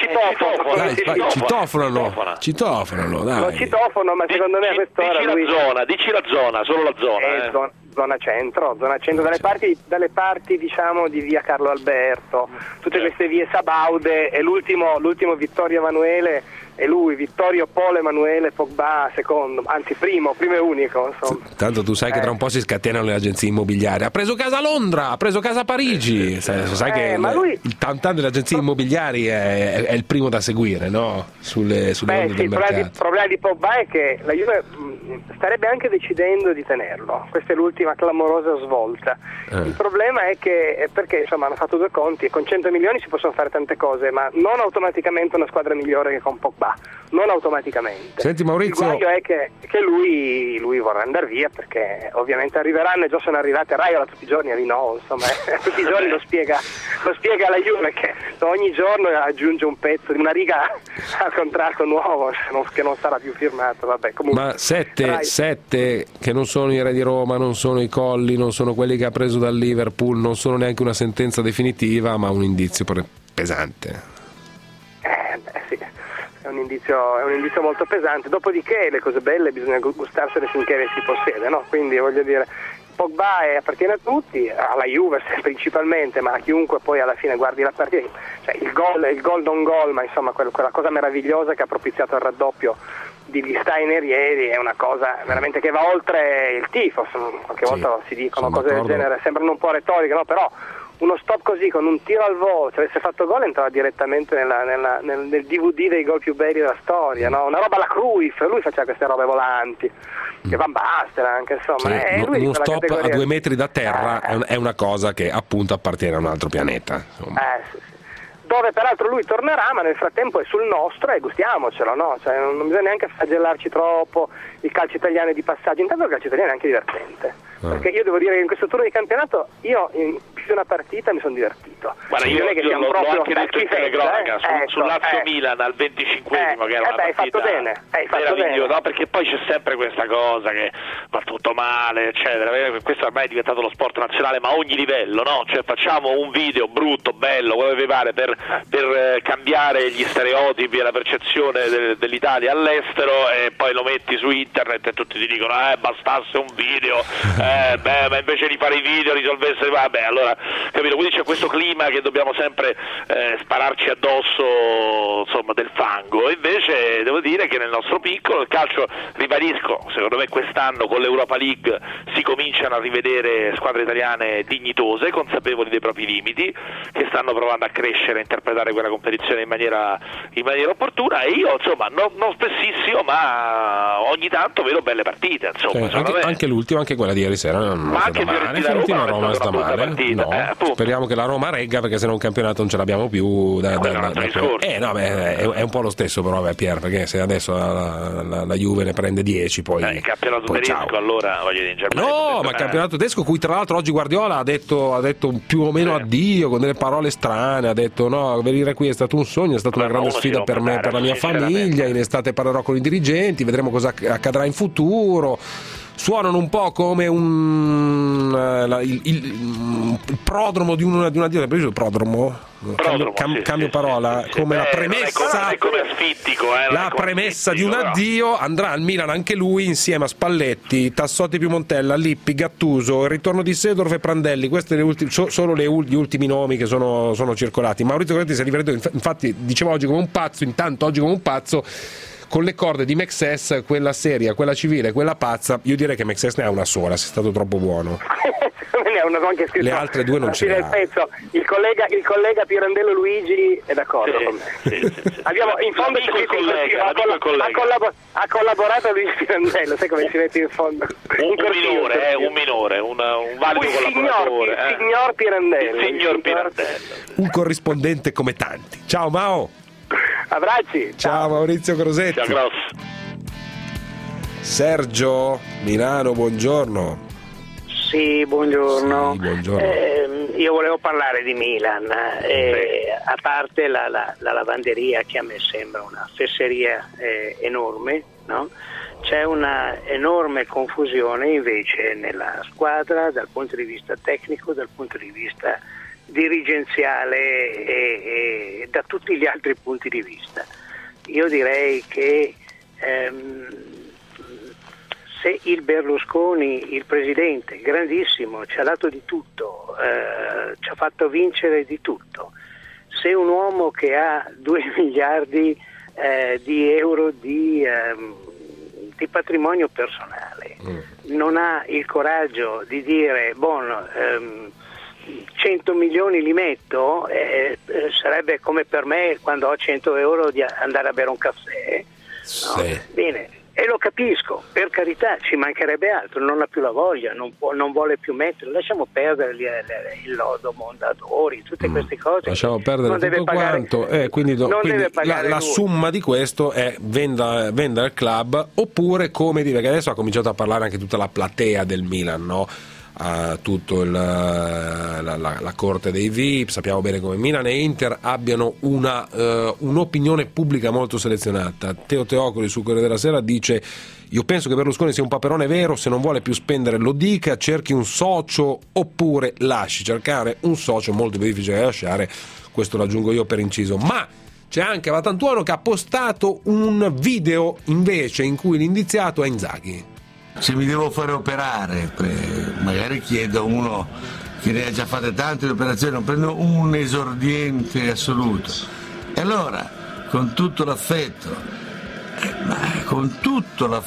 citofono, dai. Lo citofono, ma secondo me a quest'ora dici la zona, solo la zona. Zona centro, dalle parti diciamo di via Carlo Alberto, tutte queste vie sabaude, e l'ultimo Vittorio Emanuele è lui, Vittorio Polo Emanuele Pogba secondo, anzi primo e unico, insomma. Tanto tu sai che tra un po' si scatenano le agenzie immobiliari. Ha preso casa a Londra, ha preso casa a Parigi. Sai che il tantan delle agenzie immobiliari è il primo da seguire, no? Sulle onde del mercato. Il problema di Pogba è che la Juve starebbe anche decidendo di tenerlo. Questa è l'ultima clamorosa svolta. Il problema è che perché insomma hanno fatto 2 conti e con 100 milioni si possono fare tante cose, ma non automaticamente una squadra migliore che con Pogba. Non automaticamente. Senti Maurizio, il guaio è che lui vorrà andare via, perché ovviamente arriveranno, e già sono arrivate. Raiola tutti i giorni insomma, tutti i giorni lo spiega alla Juve che ogni giorno aggiunge un pezzo di una riga al contratto nuovo che non sarà più firmato. Vabbè, comunque, ma 7 che non sono i re di Roma, non sono i Colli, non sono quelli che ha preso dal Liverpool, non sono neanche una sentenza definitiva, ma un indizio pesante. Sì. È un indizio molto pesante. Dopodiché le cose belle bisogna gustarsene finché le si possiede, no? Quindi voglio dire, Pogba appartiene a tutti, alla Juve principalmente, ma a chiunque poi alla fine guardi la partita. Cioè, il gol non gol, ma insomma quella cosa meravigliosa che ha propiziato il raddoppio di Steiner ieri è una cosa veramente che va oltre il tifo. Qualche volta si dicono cose del genere, sembrano un po' retoriche, no? Però uno stop così con un tiro al volo, se avesse fatto gol entrava direttamente nel DVD dei gol più belli della storia, no? Una roba alla Cruyff, lui faceva queste robe volanti, che Van Basten anche, insomma. Sì, uno stop a 2 metri da terra è una cosa che appunto appartiene a un altro pianeta. Sì. Dove peraltro lui tornerà, ma nel frattempo è sul nostro e gustiamocelo, no? Cioè, non bisogna neanche flagellarci troppo, il calcio italiano è di passaggio, intanto il calcio italiano è anche divertente. Perché io devo dire che in questo turno di campionato io in più di una partita mi sono divertito. Guarda, io l'ho anche detto in telecronaca sul Lazio-Milan al 25esimo che era una partita fatto bene, meravigliosa, no? Perché poi c'è sempre questa cosa che va tutto male, eccetera. Questo ormai è diventato lo sport nazionale, ma a ogni livello, no? Cioè facciamo un video brutto, bello, quello che vi pare, per cambiare gli stereotipi e la percezione dell'Italia all'estero, e poi lo metti su internet e tutti ti dicono bastasse un video, ma invece di fare i video risolvesse, vabbè, allora, capito? Quindi c'è questo clima che dobbiamo sempre spararci addosso, insomma, del fango. E invece devo dire che nel nostro piccolo il calcio, ribadisco, secondo me quest'anno con l'Europa League si cominciano a rivedere squadre italiane dignitose, consapevoli dei propri limiti, che stanno provando a crescere, a interpretare quella competizione in maniera opportuna, e io insomma non spessissimo, ma ogni tanto vedo belle partite, insomma. Anche l'ultima, anche quella di ieri sera non è stata male. Fiorentina-Roma è stata male, speriamo che la Roma regga, perché se no un campionato non ce l'abbiamo più è un po' lo stesso, però Pier, perché se adesso la Juve ne prende 10 poi il campionato tedesco, allora voglio dire, in Germania ma il campionato tedesco, cui tra l'altro oggi Guardiola ha detto più o meno addio, con delle parole strane, ha detto no, venire qui è stato un sogno, è stata una grande sfida per me, per la mia famiglia, in estate parlerò con i dirigenti, vedremo cosa accadrà in futuro. Suonano un po' come il prodromo di un addio. Cambio parola, come la premessa, come asfittico, la premessa di un addio. Andrà al Milan anche lui, insieme a Spalletti, Tassotti più Montella, Lippi, Gattuso, il ritorno di Seedorf e Prandelli. Questi sono gli ultimi nomi che sono circolati. Maurizio Coretti si è riveduto, infatti diceva oggi come un pazzo, con le corde di Mexes, quella seria, quella civile, quella pazza. Io direi che Mexes ne ha una sola, sei stato troppo buono. Ne ha una anche scritto, le altre due non ce le ha. Il collega Pirandello Luigi è d'accordo con me. Sì. Abbiamo in fondo ha collaborato Luigi Pirandello, sai come si mette in fondo? Un minore, un valido collaboratore. Il signor Pirandello. Il signor Pirandello. Un corrispondente come tanti. Ciao Mao. Abbracci. Ciao Maurizio Crosetti. Ciao Gross. Sergio, Milano, buongiorno. Sì, buongiorno. Io volevo parlare di Milan, a parte la lavanderia, che a me sembra una fesseria enorme, no? C'è una enorme confusione invece nella squadra dal punto di vista tecnico, dal punto di vista dirigenziale e da tutti gli altri punti di vista. Io direi che se il Berlusconi, il presidente, grandissimo, ci ha dato di tutto, ci ha fatto vincere di tutto, se un uomo che ha 2 miliardi di euro di patrimonio personale non ha il coraggio di dire 100 milioni li metto, sarebbe come per me quando ho 100 euro di andare a bere un caffè, no? Sì. Bene, e lo capisco, per carità, ci mancherebbe altro, non ha più la voglia, non vuole più mettere, lasciamo perdere il lodo Mondadori, tutte queste cose, lasciamo perdere tutto quanto, quindi la somma di questo è venda il club, oppure, come dire, che adesso ha cominciato a parlare anche tutta la platea del Milan, no? Tutto la corte dei VIP. Sappiamo bene come Milan e Inter abbiano un'opinione pubblica molto selezionata. Teo Teocoli su Corriere della Sera dice: io penso che Berlusconi sia un paperone vero, se non vuole più spendere lo dica, cerchi un socio oppure lasci. Cercare un socio molto più difficile da lasciare, questo lo aggiungo io per inciso. Ma c'è anche Vatantuono che ha postato un video invece in cui l'indiziato è Inzaghi. Se mi devo fare operare, magari chiedo a uno che ne ha già fatte tante le operazioni, non prendo un esordiente assoluto. E allora, con tutto l'affetto,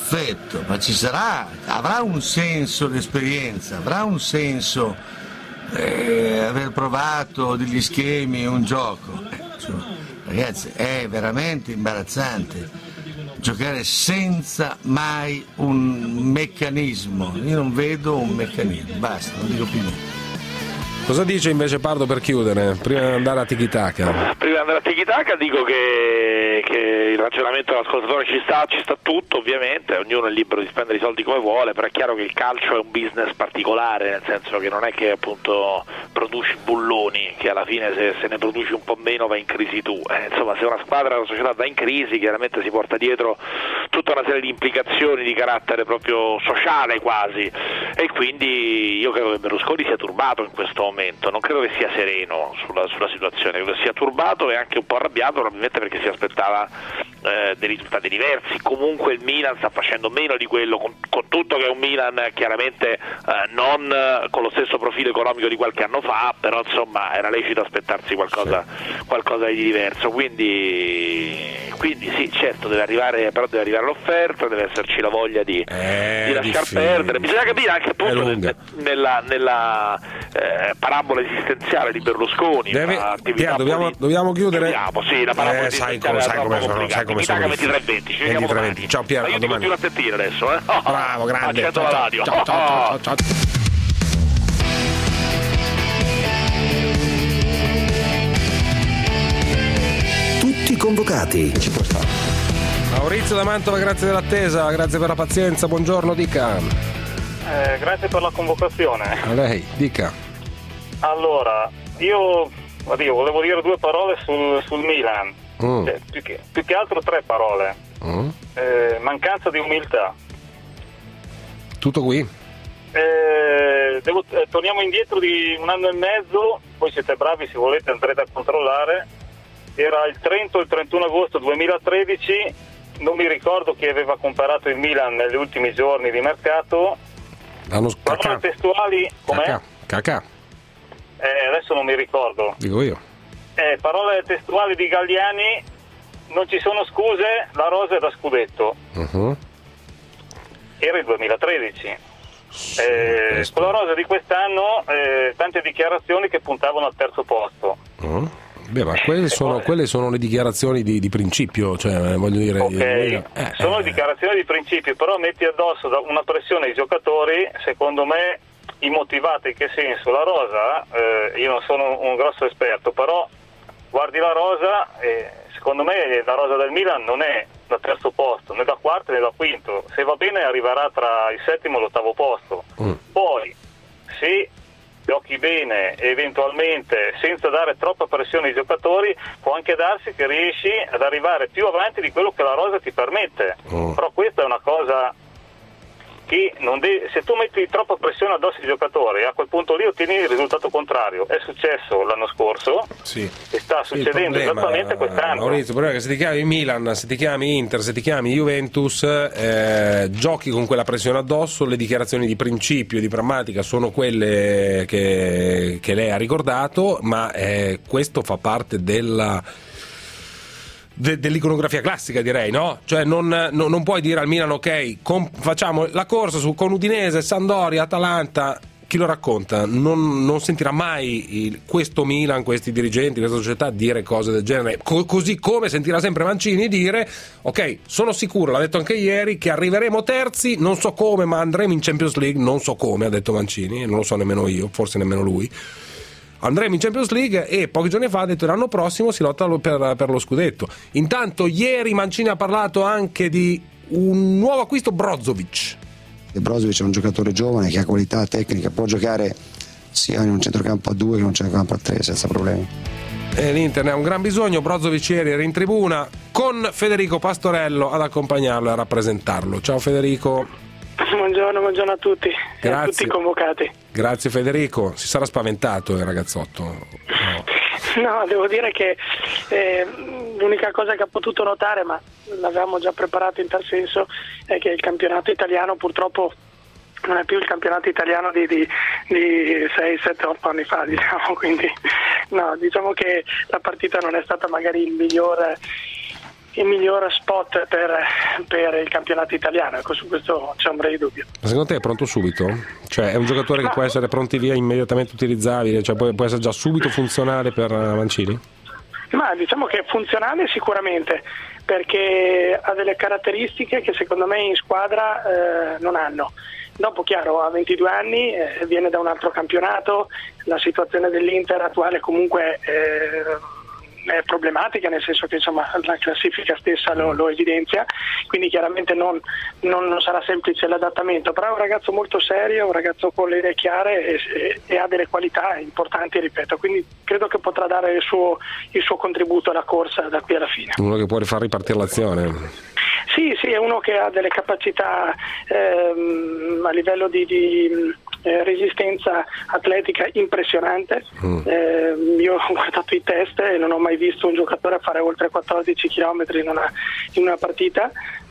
ma ci sarà, avrà un senso l'esperienza, avrà un senso aver provato degli schemi, un gioco. Ragazzi, è veramente imbarazzante giocare senza mai un meccanismo. Io non vedo un meccanismo, basta, non dico più niente. Cosa dice invece Pardo per chiudere, prima di andare a Tiki-Taka? Prima di andare a Tiki-Taka dico che il ragionamento dell'ascoltatore ci sta tutto, ovviamente, ognuno è libero di spendere i soldi come vuole, però è chiaro che il calcio è un business particolare, nel senso che non è che appunto produci bulloni, che alla fine se ne produci un po' meno vai in crisi tu. Insomma, se una squadra, una società va in crisi, chiaramente si porta dietro tutta una serie di implicazioni di carattere proprio sociale quasi, e quindi io credo che Berlusconi sia turbato in questo momento, non credo che sia sereno sulla situazione, credo sia turbato e anche un po' arrabbiato, probabilmente perché si aspettava dei risultati diversi. Comunque il Milan sta facendo meno di quello, con tutto che è un Milan chiaramente non con lo stesso profilo economico di qualche anno fa, però insomma era lecito aspettarsi qualcosa di diverso, quindi sì, certo deve arrivare l'offerta, deve esserci la voglia di lasciar perdere. Bisogna capire anche appunto nella parabola esistenziale di Berlusconi. Dobbiamo chiudere. Sì, la parabola esistenziale sai come sono 23:20. Ci vediamo domani. Ciao Piero, io ti continuo a sentire adesso, Bravo, grande. Accendo la radio. Ciao. Tutti convocati. Ci può stare. Maurizio da Mantova, grazie dell'attesa, grazie per la pazienza, buongiorno, dica. Grazie per la convocazione. A lei, dica. Allora, io volevo dire due parole sul Milan. Più che altro tre parole. Mancanza di umiltà. Tutto qui? Torniamo indietro di un anno e mezzo, poi siete bravi, se volete andrete a controllare. Era il 30 o il 31 agosto 2013, non mi ricordo chi aveva comprato il Milan negli ultimi giorni di mercato. Parole testuali, com'è? Cacà. Adesso non mi ricordo. Dico io. Parole testuali di Galliani: non ci sono scuse, la rosa è da scudetto. Era il 2013. Con la rosa di quest'anno tante dichiarazioni che puntavano al terzo posto. Beh, ma quelle sono le dichiarazioni di principio, cioè voglio dire. Sono le dichiarazioni di principio, però metti addosso una pressione ai giocatori, secondo me immotivata. In che senso? La rosa, io non sono un grosso esperto, però guardi la rosa, secondo me la rosa del Milan non è da terzo posto, né da quarto né da quinto, se va bene arriverà tra il settimo e l'ottavo posto. Poi se giochi bene, eventualmente senza dare troppa pressione ai giocatori, può anche darsi che riesci ad arrivare più avanti di quello che la rosa ti permette. Però questa è una cosa che se tu metti troppa pressione addosso ai giocatori, a quel punto lì ottieni il risultato contrario. È successo l'anno scorso e sta succedendo esattamente quest'anno. Maurizio, però se ti chiami Milan, se ti chiami Inter, se ti chiami Juventus, giochi con quella pressione addosso. Le dichiarazioni di principio e di pragmatica sono quelle che lei ha ricordato, ma questo fa parte dell'iconografia classica, direi, no? Cioè non puoi dire al Milan ok, facciamo la corsa con Udinese, Sampdoria, Atalanta. Chi lo racconta non sentirà mai questo Milan, questi dirigenti, questa società dire cose del genere, così come sentirà sempre Mancini dire ok, sono sicuro, l'ha detto anche ieri, che arriveremo terzi, non so come, ma andremo in Champions League, non so come, ha detto Mancini, non lo so nemmeno io, forse nemmeno lui. Andremo in Champions League, e pochi giorni fa ha detto l'anno prossimo si lotta per lo scudetto. Intanto ieri Mancini ha parlato anche di un nuovo acquisto, Brozovic. Brozovic è un giocatore giovane che ha qualità tecnica, può giocare sia in un centrocampo a 2 che in un centrocampo a 3 senza problemi. L'Inter ne ha un gran bisogno. Brozovic ieri era in tribuna con Federico Pastorello ad accompagnarlo e a rappresentarlo. Ciao Federico. Buongiorno a tutti. Grazie. A tutti convocati. Grazie Federico. Si sarà spaventato il ragazzotto? No, devo dire che l'unica cosa che ho potuto notare, ma l'avevamo già preparato in tal senso, è che il campionato italiano purtroppo non è più il campionato italiano di 6, 7, 8 anni fa, diciamo, quindi no, diciamo che la partita non è stata magari il migliore il miglior spot per il campionato italiano, ecco, su questo c'è ombra di dubbio. Ma secondo te è pronto subito? Cioè è un giocatore che può essere pronti via immediatamente utilizzabile, cioè può essere già subito funzionale per Mancini? Ma diciamo che è funzionale sicuramente, perché ha delle caratteristiche che secondo me in squadra non hanno. Dopo, chiaro, ha 22 anni, viene da un altro campionato, la situazione dell'Inter attuale comunque è problematica, nel senso che insomma la classifica stessa lo evidenzia, quindi chiaramente non sarà semplice l'adattamento, però è un ragazzo molto serio, un ragazzo con le idee chiare e ha delle qualità importanti, ripeto, quindi credo che potrà dare il suo contributo alla corsa da qui alla fine. Uno che può far ripartire l'azione. Sì, è uno che ha delle capacità a livello di resistenza atletica impressionante. Io ho guardato i test e non ho mai visto un giocatore fare oltre 14 km in una partita,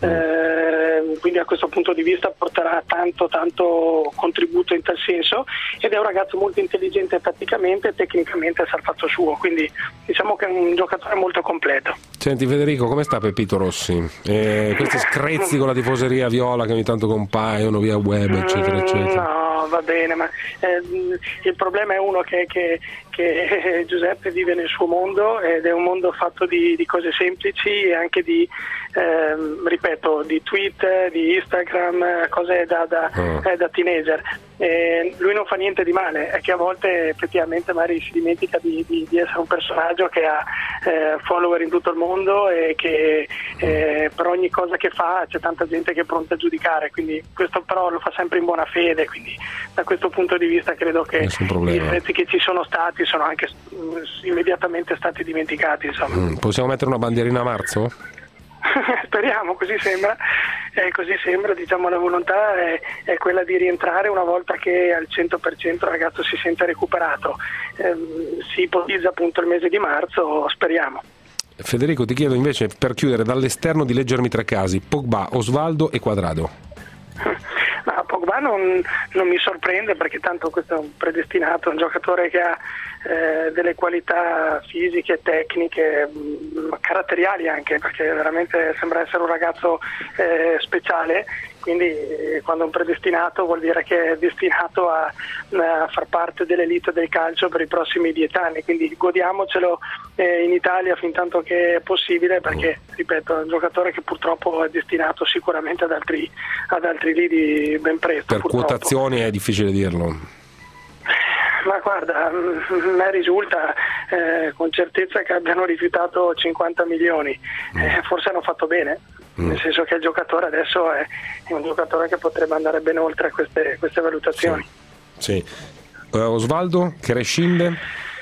quindi a questo punto di vista porterà tanto contributo in tal senso, ed è un ragazzo molto intelligente tatticamente e tecnicamente sa il fatto suo, quindi diciamo che è un giocatore molto completo. Senti Federico, come sta Peppito Rossi? Questi screzzi con la tifoseria viola che ogni tanto compaiono via web, eccetera eccetera. No, va bene, ma il problema è uno che Giuseppe vive nel suo mondo, ed è un mondo fatto di cose semplici e anche di ripeto, di tweet, di Instagram, cose da teenager. Lui non fa niente di male, è che a volte effettivamente magari si dimentica di essere un personaggio che ha follower in tutto il mondo e che per ogni cosa che fa c'è tanta gente che è pronta a giudicare, quindi questo però lo fa sempre in buona fede, quindi da questo punto di vista credo che i difetti che ci sono stati sono anche immediatamente stati dimenticati, insomma. Possiamo mettere una bandierina a marzo? Speriamo, così sembra, diciamo, la volontà è quella di rientrare una volta che al 100% il ragazzo si sente recuperato. Si ipotizza appunto il mese di marzo, speriamo. Federico, ti chiedo invece, per chiudere, dall'esterno di leggermi 3 casi: Pogba, Osvaldo e Quadrado. Ma Pogba non mi sorprende, perché tanto questo è un predestinato, un giocatore che ha delle qualità fisiche, tecniche, caratteriali anche, perché veramente sembra essere un ragazzo speciale, quindi quando è un predestinato vuol dire che è destinato a far parte dell'elite del calcio per i prossimi 10 anni, quindi godiamocelo in Italia fin tanto che è possibile, perché ripeto è un giocatore che purtroppo è destinato sicuramente ad altri lidi ben presto. Per purtroppo. Quotazioni è difficile dirlo. Ma guarda, a me risulta con certezza che abbiano rifiutato 50 milioni, forse hanno fatto bene, nel senso che il giocatore adesso è un giocatore che potrebbe andare ben oltre queste valutazioni. Sì. Osvaldo che rescinde?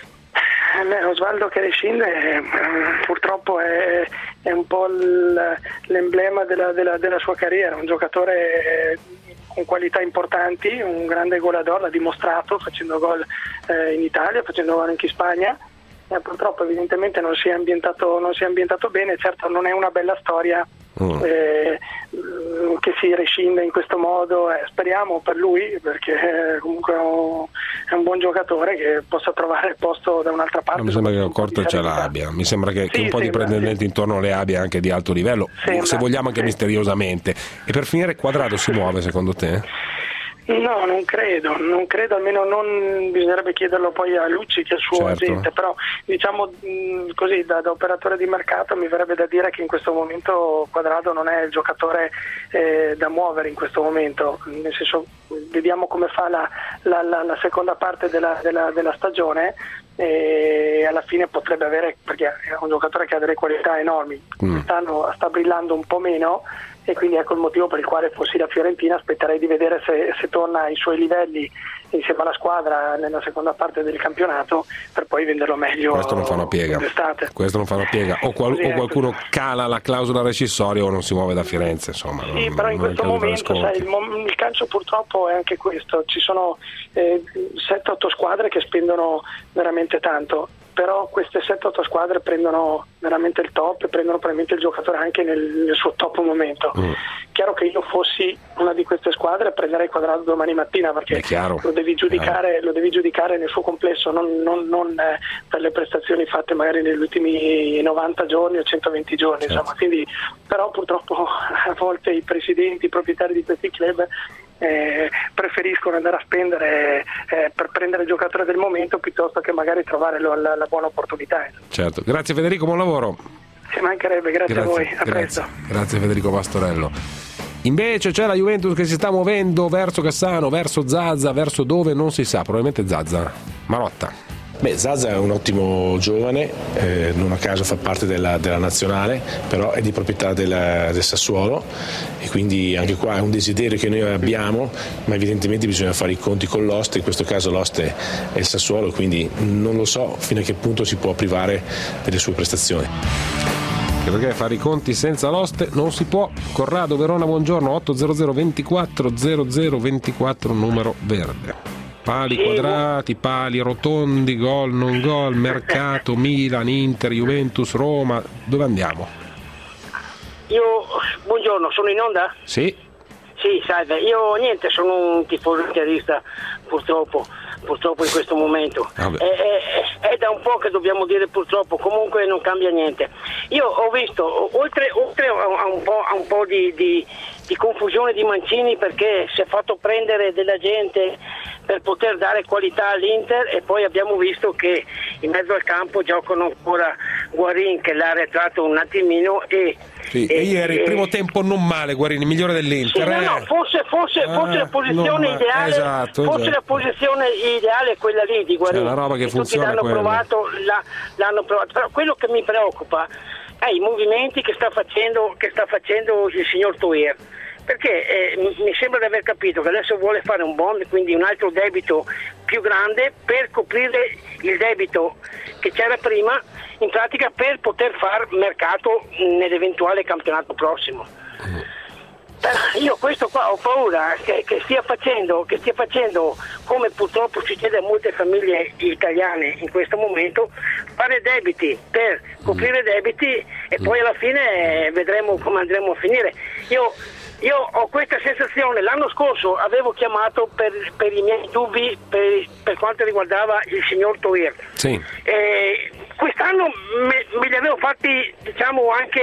Osvaldo che rescinde purtroppo è un po' l'emblema della sua carriera, un giocatore con qualità importanti, un grande goleador, l'ha dimostrato facendo gol in Italia, facendo gol anche in Spagna. Purtroppo evidentemente non si è ambientato bene, certo non è una bella storia che si rescinde in questo modo, speriamo per lui, perché comunque è un buon giocatore che possa trovare posto da un'altra parte. Mi sembra che Corte ce l'abbia, mi sembra che un po' di pretendenti intorno le abbia anche di alto livello, se vogliamo anche misteriosamente. E per finire, Quadrado si muove secondo te? No, non credo, almeno non bisognerebbe chiederlo poi a Lucci, che è il suo agente, però diciamo così da operatore di mercato mi verrebbe da dire che in questo momento Quadrado non è il giocatore da muovere in questo momento, nel senso vediamo come fa la seconda parte della stagione, e alla fine potrebbe avere, perché è un giocatore che ha delle qualità enormi, quest'anno sta brillando un po' meno, e quindi ecco il motivo per il quale fossi la Fiorentina aspetterei di vedere se torna ai suoi livelli insieme alla squadra nella seconda parte del campionato, per poi venderlo meglio. Questo non fa una piega, o qualcuno cala la clausola rescissoria o non si muove da Firenze, insomma. Sì, però in questo momento il calcio purtroppo è anche questo, ci sono 7-8 squadre che spendono veramente tanto, però queste 7-8 squadre prendono veramente il top, prendono probabilmente il giocatore anche nel suo top momento. Chiaro che io fossi una di queste squadre prenderei Quadrado domani mattina, perché lo devi giudicare nel suo complesso, non per le prestazioni fatte magari negli ultimi 90 giorni o 120 giorni, insomma. Quindi, però purtroppo a volte i presidenti, i proprietari di questi club preferiscono andare a spendere per prendere il giocatore del momento piuttosto che magari trovare la buona opportunità. Certo, grazie Federico, buon lavoro. Ci mancherebbe, grazie a voi, a presto. Grazie Federico Pastorello. Invece c'è la Juventus che si sta muovendo verso Cassano, verso Zaza, verso dove non si sa, probabilmente Zaza. Marotta. Zaza è un ottimo giovane, non a caso fa parte della nazionale, però è di proprietà del Sassuolo, e quindi anche qua è un desiderio che noi abbiamo, ma evidentemente bisogna fare i conti con l'Oste. In questo caso l'Oste è il Sassuolo, quindi non lo so fino a che punto si può privare delle sue prestazioni. Perché fare i conti senza l'Oste non si può. Corrado Verona, buongiorno. 800 24 0024 numero verde. Pali quadrati, pali rotondi, gol, non gol, mercato, Milan, Inter, Juventus, Roma. Dove andiamo? Buongiorno, sono in onda? Sì. Sì, salve. Io niente, sono un tifoso interista, purtroppo in questo momento. È da un po' che dobbiamo dire purtroppo, comunque non cambia niente. Io ho visto, oltre a un po' di confusione di Mancini, perché si è fatto prendere della gente per poter dare qualità all'Inter, e poi abbiamo visto che in mezzo al campo giocano ancora Guarin, che l'ha arretrato un attimino, e ieri il primo tempo non male Guarini, migliore dell'Inter. Forse la posizione ideale, la posizione ideale è quella lì di Guarini. C'è una roba che funziona, tutti l'hanno provato, però quello che mi preoccupa è i movimenti che sta facendo il signor Toir, perché mi sembra di aver capito che adesso vuole fare un bond, quindi un altro debito più grande per coprire il debito che c'era prima, in pratica per poter far mercato nell'eventuale campionato prossimo. Io questo qua ho paura che stia facendo come purtroppo succede a molte famiglie italiane in questo momento, fare debiti per coprire debiti, e poi alla fine vedremo come andremo a finire. Io ho questa sensazione. L'anno scorso avevo chiamato per i miei dubbi per quanto riguardava il signor Toir. Sì. Quest'anno me li avevo fatti, diciamo, anche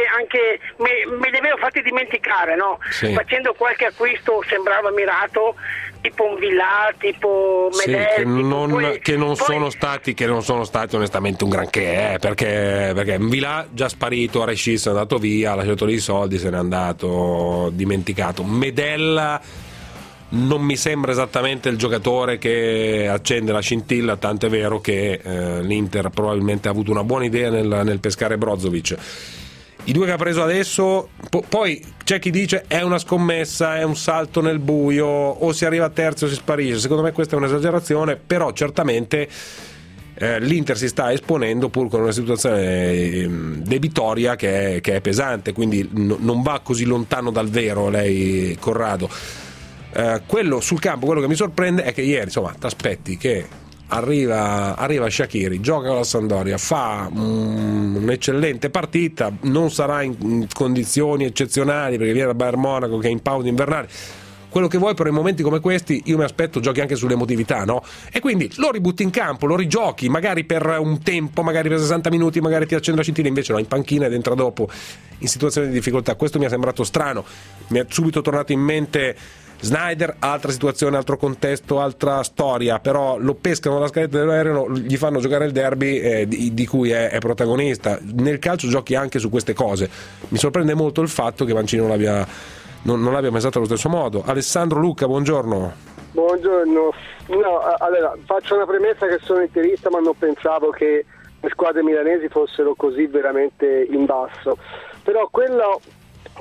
me li avevo fatti dimenticare, no? Sì. Facendo qualche acquisto sembrava mirato, tipo un Villà, tipo Medel, che non sono stati onestamente un granché, perché Villà già sparito, Arescis è andato via, ha lasciato lì i soldi, se n'è andato dimenticato. Medella non mi sembra esattamente il giocatore che accende la scintilla, tanto è vero che l'Inter probabilmente ha avuto una buona idea nel pescare Brozovic. I due che ha preso adesso, poi c'è chi dice è una scommessa, è un salto nel buio, o si arriva a terzi o si sparisce. Secondo me questa è un'esagerazione, però certamente l'Inter si sta esponendo pur con una situazione debitoria che è pesante, quindi non va così lontano dal vero lei, Corrado. Quello sul campo, quello che mi sorprende è che ieri, insomma, ti aspetti che arriva Shaqiri, gioca con la Sampdoria, fa un'eccellente partita, non sarà in condizioni eccezionali perché viene da Bayern Monaco che è in pausa invernale, quello che vuoi, però in momenti come questi io mi aspetto giochi anche sull'emotività, no? E quindi lo ributti in campo, lo rigiochi magari per un tempo, magari per 60 minuti, magari ti accende la scintilla, invece no, in panchina ed entra dopo in situazioni di difficoltà. Questo mi è sembrato strano, mi è subito tornato in mente Snyder, altra situazione, altro contesto, altra storia, però lo pescano dalla scaletta dell'aereo, gli fanno giocare il derby di cui è protagonista. Nel calcio giochi anche su queste cose. Mi sorprende molto il fatto che Mancini non l'abbia pensato allo stesso modo. Alessandro Lucca, buongiorno. Buongiorno. Allora, faccio una premessa che sono interista, ma non pensavo che le squadre milanesi fossero così veramente in basso. Però quello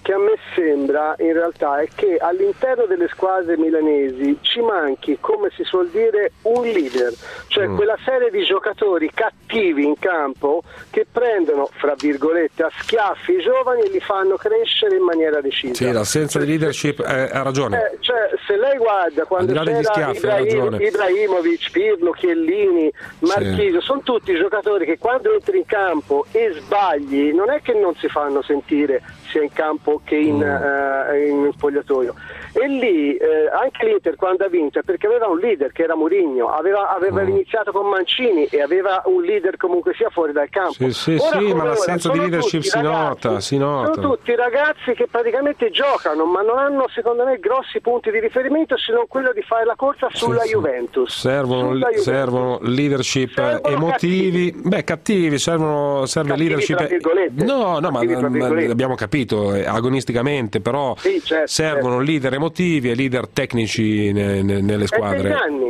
che a me sembra in realtà è che all'interno delle squadre milanesi ci manchi, come si suol dire, un leader, cioè quella serie di giocatori cattivi in campo che prendono, fra virgolette, a schiaffi i giovani e li fanno crescere in maniera decisa. Sì, l'assenza di leadership, ha ragione. Cioè, se lei guarda quando c'era Ibrahimovic, Pirlo, Chiellini, Marchisio, sono tutti giocatori che quando entri in campo e sbagli non è che non si fanno sentire sia in campo che in spogliatoio. E lì anche l'Inter quando ha vinto è perché aveva un leader che era Mourinho, aveva iniziato con Mancini e aveva un leader comunque sia fuori dal campo. Sì, ma l'assenza di leadership si nota. Sono tutti ragazzi che praticamente giocano ma non hanno secondo me grossi punti di riferimento se non quello di fare la corsa sulla Juventus. Servono leadership emotivi, cattivi, serve cattivi, leadership. No, ma abbiamo capito agonisticamente, però servono leader emotivi e leader tecnici nelle squadre.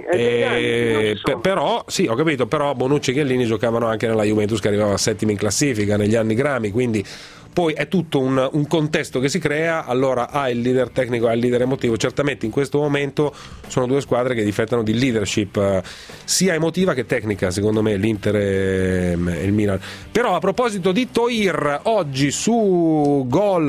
Però sì, ho capito, però Bonucci e Chiellini giocavano anche nella Juventus che arrivava settimo in classifica negli anni Grami, quindi poi è tutto un contesto che si crea, allora ha il leader tecnico e il leader emotivo. Certamente in questo momento sono due squadre che difettano di leadership sia emotiva che tecnica, secondo me, l'Inter e il Milan. Però a proposito di Thohir, oggi sul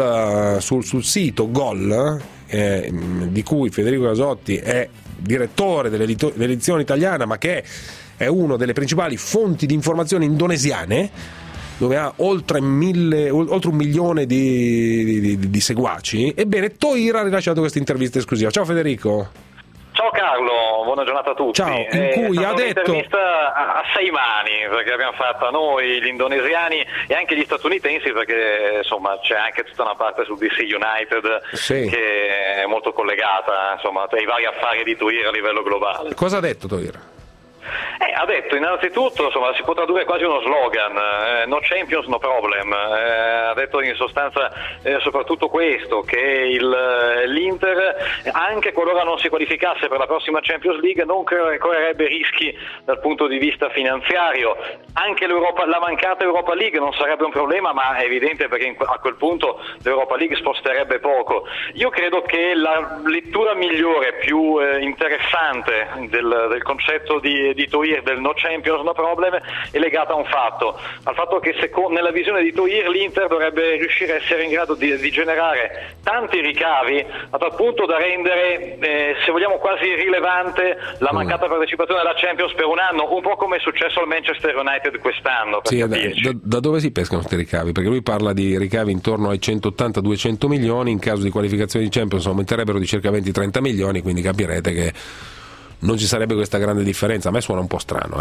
sito Gol, di cui Federico Casotti è direttore dell'edizione italiana, ma che è una delle principali fonti di informazioni indonesiane, dove ha oltre 1 milione di seguaci. Ebbene, Thohir ha rilasciato questa intervista esclusiva. Ciao Federico. Ciao Carlo, buona giornata a tutti. Ciao, in cui ha detto un'intervista a 6 mani, perché abbiamo fatto noi, gli indonesiani e anche gli statunitensi, perché insomma c'è anche tutta una parte su DC United che è molto collegata, insomma, ai vari affari di Thohir a livello globale. Cosa ha detto Thohir? Ha detto innanzitutto, insomma, si può tradurre quasi uno slogan, no champions no problem. Ha detto in sostanza soprattutto questo, che l'Inter, anche qualora non si qualificasse per la prossima Champions League, non correrebbe rischi dal punto di vista finanziario. Anche la mancata Europa League non sarebbe un problema, ma è evidente perché a quel punto l'Europa League sposterebbe poco. Io credo che la lettura migliore, più interessante del concetto di Thohir, del no champions no problem, è legata a un fatto, al fatto che nella visione di Thohir l'Inter dovrebbe riuscire a essere in grado di generare tanti ricavi a tal punto da rendere, se vogliamo, quasi irrilevante la mancata partecipazione alla Champions per un anno, un po' come è successo al Manchester United quest'anno. Da dove si pescano questi ricavi? Perché lui parla di ricavi intorno ai 180-200 milioni, in caso di qualificazione di Champions aumenterebbero di circa 20-30 milioni, quindi capirete che non ci sarebbe questa grande differenza. A me suona un po' strano,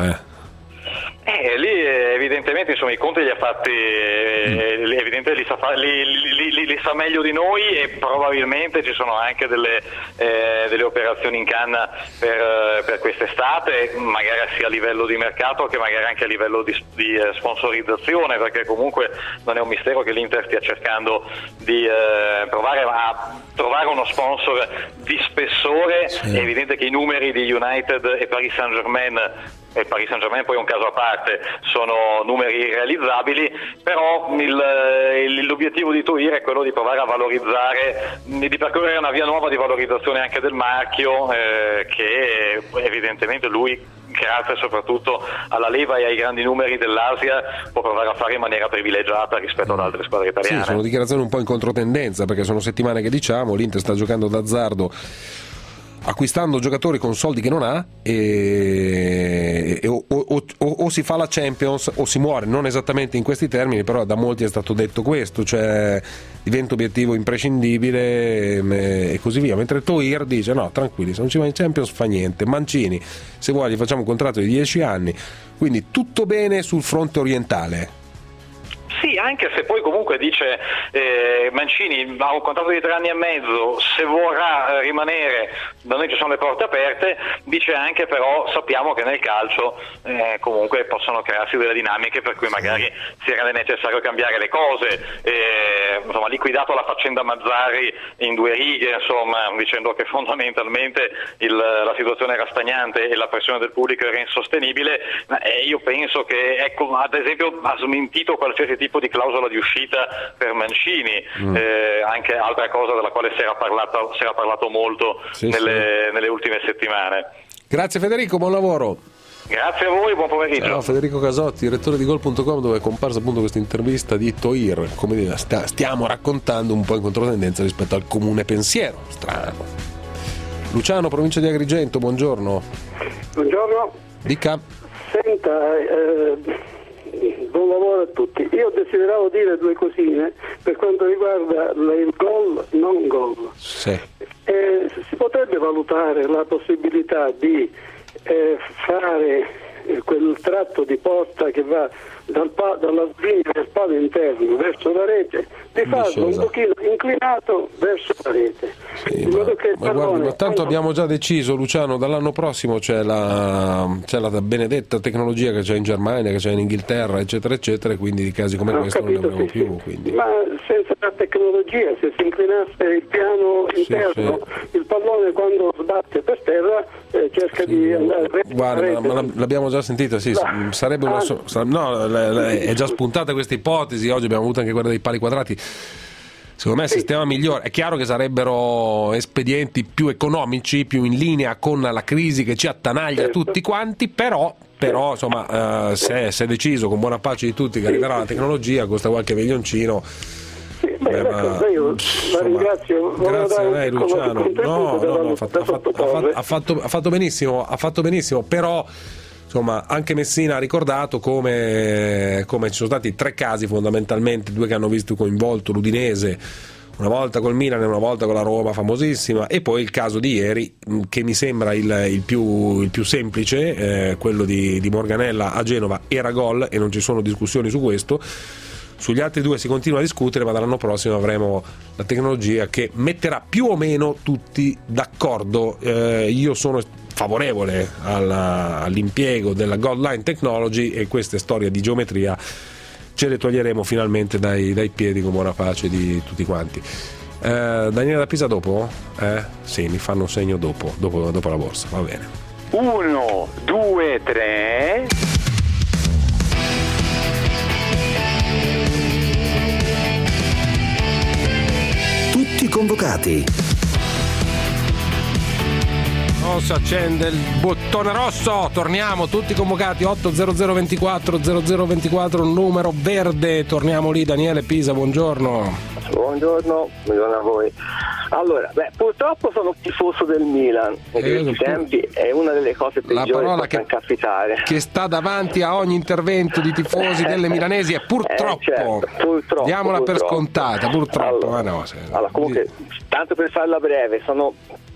lì evidentemente insomma i conti li ha fatti, evidentemente li sa meglio di noi, e probabilmente ci sono anche delle operazioni in canna per quest'estate, magari sia a livello di mercato che magari anche a livello di sponsorizzazione, perché comunque non è un mistero che l'Inter stia cercando di provare a trovare uno sponsor di spessore. È evidente che i numeri di United e Paris Saint-Germain poi è un caso a parte, sono numeri irrealizzabili, però l'obiettivo di Thohir è quello di provare a valorizzare, di percorrere una via nuova di valorizzazione anche del marchio, che evidentemente lui, grazie soprattutto alla leva e ai grandi numeri dell'Asia, può provare a fare in maniera privilegiata rispetto ad altre squadre italiane. Sì, sono dichiarazioni un po' in controtendenza, perché sono settimane che diciamo l'Inter sta giocando d'azzardo, acquistando giocatori con soldi che non ha, o si fa la Champions o si muore, non esattamente in questi termini, però da molti è stato detto questo, cioè diventa obiettivo imprescindibile e così via, mentre Thohir dice no, tranquilli, se non ci va in Champions fa niente, Mancini se vuole gli facciamo un contratto di 10 anni, quindi tutto bene sul fronte orientale. Sì, anche se poi comunque dice Mancini ha un contratto di 3 anni e mezzo, se vorrà rimanere da noi ci sono le porte aperte, dice anche però sappiamo che nel calcio comunque possono crearsi delle dinamiche per cui magari si rende necessario cambiare le cose, insomma, liquidato la faccenda Mazzarri in 2 righe, insomma, dicendo che fondamentalmente la situazione era stagnante e la pressione del pubblico era insostenibile, ma io penso che, ecco, ad esempio ha smentito qualsiasi tipo tipo di clausola di uscita per Mancini, anche altra cosa della quale si era parlato molto nelle ultime settimane. Grazie Federico, buon lavoro. Grazie a voi, buon pomeriggio. Ciao, Federico Casotti, direttore di Gol.com, dove è comparsa appunto questa intervista di Toir. Come dire, stiamo raccontando un po' in controtendenza rispetto al comune pensiero. Strano. Luciano, provincia di Agrigento, buongiorno. Buongiorno. Dica. Senta, buon lavoro a tutti. Io desideravo dire due cosine per quanto riguarda il gol, non gol. Sì. Si potrebbe valutare la possibilità di fare quel tratto di porta che va dalla linea del palo interno verso la rete, di farlo un pochino inclinato verso la rete. Sì, ma tanto abbiamo già deciso, Luciano, dall'anno prossimo c'è la benedetta tecnologia che c'è in Germania, che c'è in Inghilterra, eccetera eccetera, quindi di casi come questo non ne abbiamo più. Quindi. Ma senza la tecnologia, se si inclinasse il piano interno, il pallone quando sbatte per terra cerca di andare guarda, ma l'abbiamo già sentita, sarebbe una è già spuntata questa ipotesi, oggi abbiamo avuto anche quella dei pali quadrati. Secondo me il sistema migliore, è chiaro che sarebbero espedienti più economici, più in linea con la crisi che ci attanaglia tutti quanti, però insomma se è deciso con buona pace di tutti che arriverà la tecnologia, costa qualche milioncino. Io la ringrazio. Grazie a lei, Luciano. Ha fatto benissimo, però insomma anche Messina ha ricordato come ci sono stati 3 casi fondamentalmente, 2 che hanno visto coinvolto l'Udinese, una volta col Milan e una volta con la Roma famosissima, e poi il caso di ieri che mi sembra il più semplice, quello di Morganella a Genova, era gol e non ci sono discussioni su questo. Sugli altri 2 si continua a discutere, ma dall'anno prossimo avremo la tecnologia che metterà più o meno tutti d'accordo. Io sono favorevole all'impiego della goal line technology, e queste storie di geometria ce le toglieremo finalmente dai piedi con buona pace di tutti quanti. Daniele da Pisa dopo? Sì, mi fanno un segno dopo la borsa, va bene. 1, 2, 3. Tutti convocati. Si accende il bottone rosso, torniamo tutti convocati. 80024 0024, numero verde, torniamo lì. Daniele Pisa, buongiorno. Buongiorno a voi. Allora, purtroppo sono tifoso del Milan in questi tempi, è una delle cose peggiori che possono capitare. Che sta davanti a ogni intervento di tifosi delle milanesi è purtroppo. Purtroppo diamola per scontata, purtroppo. Allora, comunque, tanto per farla breve, sono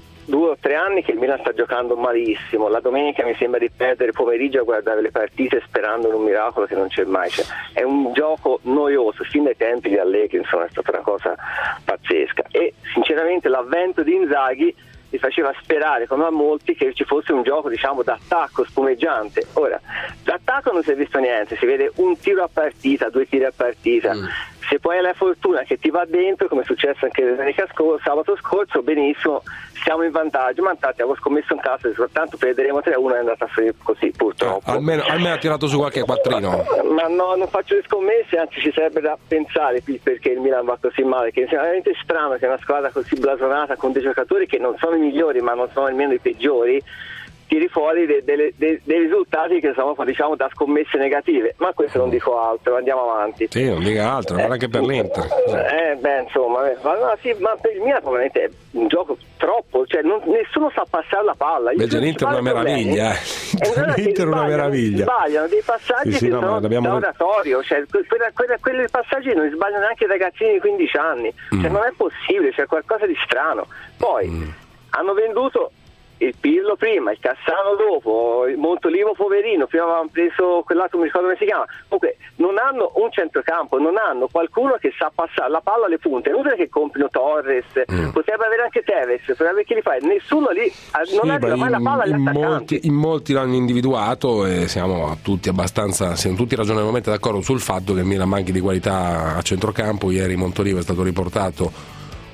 2 o 3 anni che il Milan sta giocando malissimo. La domenica mi sembra di perdere pomeriggio a guardare le partite sperando in un miracolo che non c'è mai. È un gioco noioso, fin dai tempi di Allegri, insomma, è stata una cosa pazzesca. E sinceramente l'avvento di Inzaghi mi faceva sperare, come a molti, che ci fosse un gioco, diciamo, d'attacco spumeggiante. Ora, d'attacco non si è visto niente, si vede un tiro a partita, 2 tiri a partita. Se poi hai la fortuna che ti va dentro, come è successo anche sabato scorso, benissimo, siamo in vantaggio, ma infatti avevo scommesso in casa soltanto vedremo 3-1, è andata così purtroppo. Almeno ha tirato su qualche quattrino. Ma no, non faccio le scommesse, anzi ci sarebbe da pensare perché il Milan va così male, che è veramente strano che una squadra così blasonata con dei giocatori che non sono i migliori ma non sono nemmeno i peggiori tiri fuori dei risultati che sono, diciamo, da scommesse negative, ma questo non dico altro, andiamo avanti. Sì, non dica altro, guarda anche per l'Inter. Insomma, ma per il Milan probabilmente è un gioco troppo, cioè nessuno sa passare la palla. L'Inter è una meraviglia, l'Inter è una meraviglia. Sbagliano dei passaggi che sono da oratorio, cioè quei passaggi non sbagliano neanche i ragazzini di 15 anni, cioè non è possibile, c'è qualcosa di strano. Poi hanno venduto il Pirlo prima, il Cassano dopo, il Montolivo poverino, prima avevano preso quell'altro, non mi ricordo come si chiama. Comunque non hanno un centrocampo, non hanno qualcuno che sa passare la palla alle punte. È inutile che comprino Torres, potrebbe avere anche Tevez, potrebbe avere chi li fa, nessuno lì non arriva mai la palla agli attaccanti. In molti l'hanno individuato e siamo tutti ragionevolmente d'accordo sul fatto che il Milan manchi di qualità a centrocampo. Ieri Montolivo è stato riportato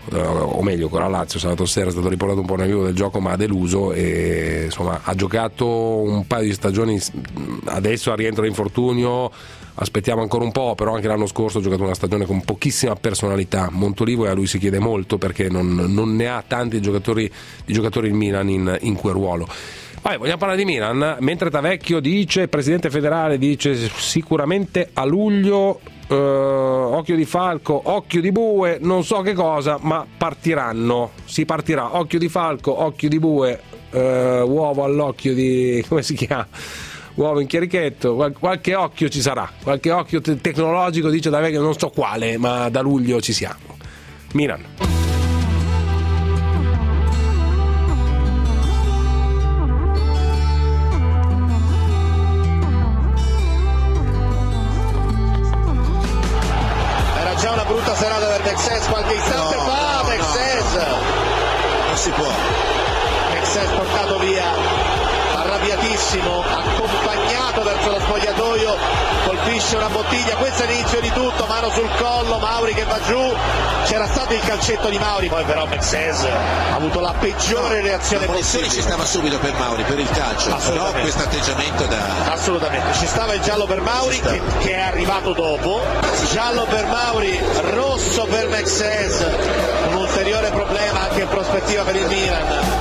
o meglio con la Lazio sabato sera è stato riportato un po' nel vivo del gioco, ma ha deluso e insomma ha giocato un paio di stagioni, adesso a rientro da infortunio aspettiamo ancora un po', però anche l'anno scorso ha giocato una stagione con pochissima personalità, Montolivo, e a lui si chiede molto perché non ne ha tanti giocatori il Milan in quel ruolo. Vai, vogliamo parlare di Milan, mentre Tavecchio dice, presidente federale dice sicuramente a luglio occhio di falco, occhio di bue, non so che cosa, ma si partirà, occhio di falco, occhio di bue, uovo all'occhio di, come si chiama? Uovo in chierichetto, qualche occhio ci sarà, qualche occhio tecnologico, dice Tavecchio, non so quale, ma da luglio ci siamo. Milan. Brutta serata per Mexes, qualche istante fa Mexes non si può, Mexes portato via arrabbiatissimo, accompagnato verso lo spogliatoio, colpisce una bottiglia, questo è l'inizio di tutto, mano sul collo, Mauri che va giù, c'era stato il calcetto di Mauri, poi però Mexes ha avuto la peggiore reazione possibile. Ci stava subito per Mauri, per il calcio, però questo atteggiamento assolutamente, ci stava il giallo per Mauri che è arrivato dopo, giallo per Mauri, rosso per Mexes, un ulteriore problema anche in prospettiva per il Milan.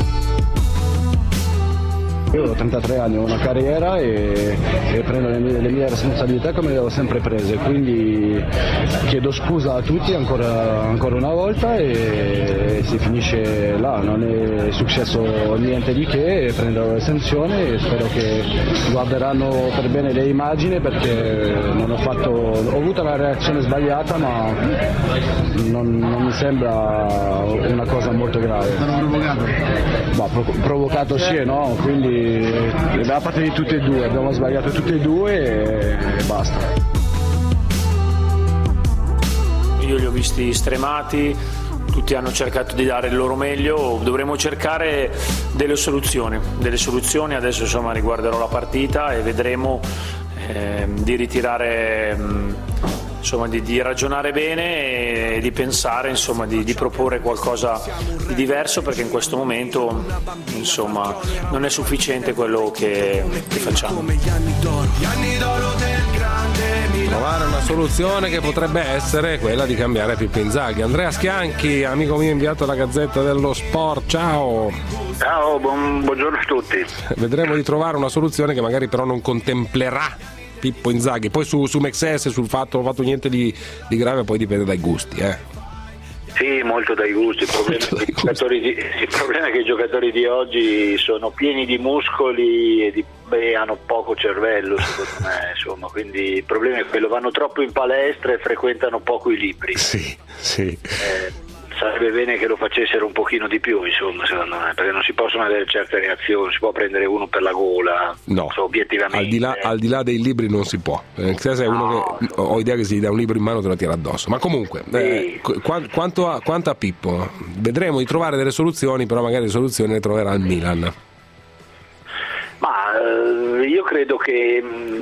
Io ho 33 anni, ho una carriera e prendo le mie responsabilità come le ho sempre prese, quindi chiedo scusa a tutti ancora una volta e si finisce là, non è successo niente di che, prenderò l'esenzione e spero che guarderanno per bene le immagini perché ho avuto una reazione sbagliata ma non mi sembra una cosa molto grave. Ma provocato sì e no, quindi da parte di tutti e due, abbiamo sbagliato tutti e due e basta. Io li ho visti stremati, tutti hanno cercato di dare il loro meglio, dovremo cercare delle soluzioni, adesso insomma riguarderò la partita e vedremo di ritirare, insomma di ragionare bene e di pensare, insomma di proporre qualcosa di diverso, perché in questo momento insomma non è sufficiente quello che facciamo. Trovare una soluzione che potrebbe essere quella di cambiare Pippo Inzaghi. Andrea Schianchi, amico mio inviato alla Gazzetta dello Sport, ciao. Ciao, buongiorno a tutti. Vedremo di trovare una soluzione che magari però non contemplerà Pippo Inzaghi. Poi su Mexes, sul fatto non ho fatto niente di grave, poi dipende dai gusti, Sì, molto dai gusti. Il problema è che i giocatori di oggi sono pieni di muscoli e hanno poco cervello, secondo me, insomma, quindi il problema è quello, vanno troppo in palestra e frequentano poco i libri. Sì. Sarebbe bene che lo facessero un pochino di più, insomma, secondo me, perché non si possono avere certe reazioni, si può prendere uno per la gola, no, obiettivamente. Al di là dei libri non si può. È uno che ho idea che si dà un libro in mano te lo tira addosso. Ma comunque, quanto a Pippo, vedremo di trovare delle soluzioni, però magari le soluzioni le troverà il Milan. Ma io credo che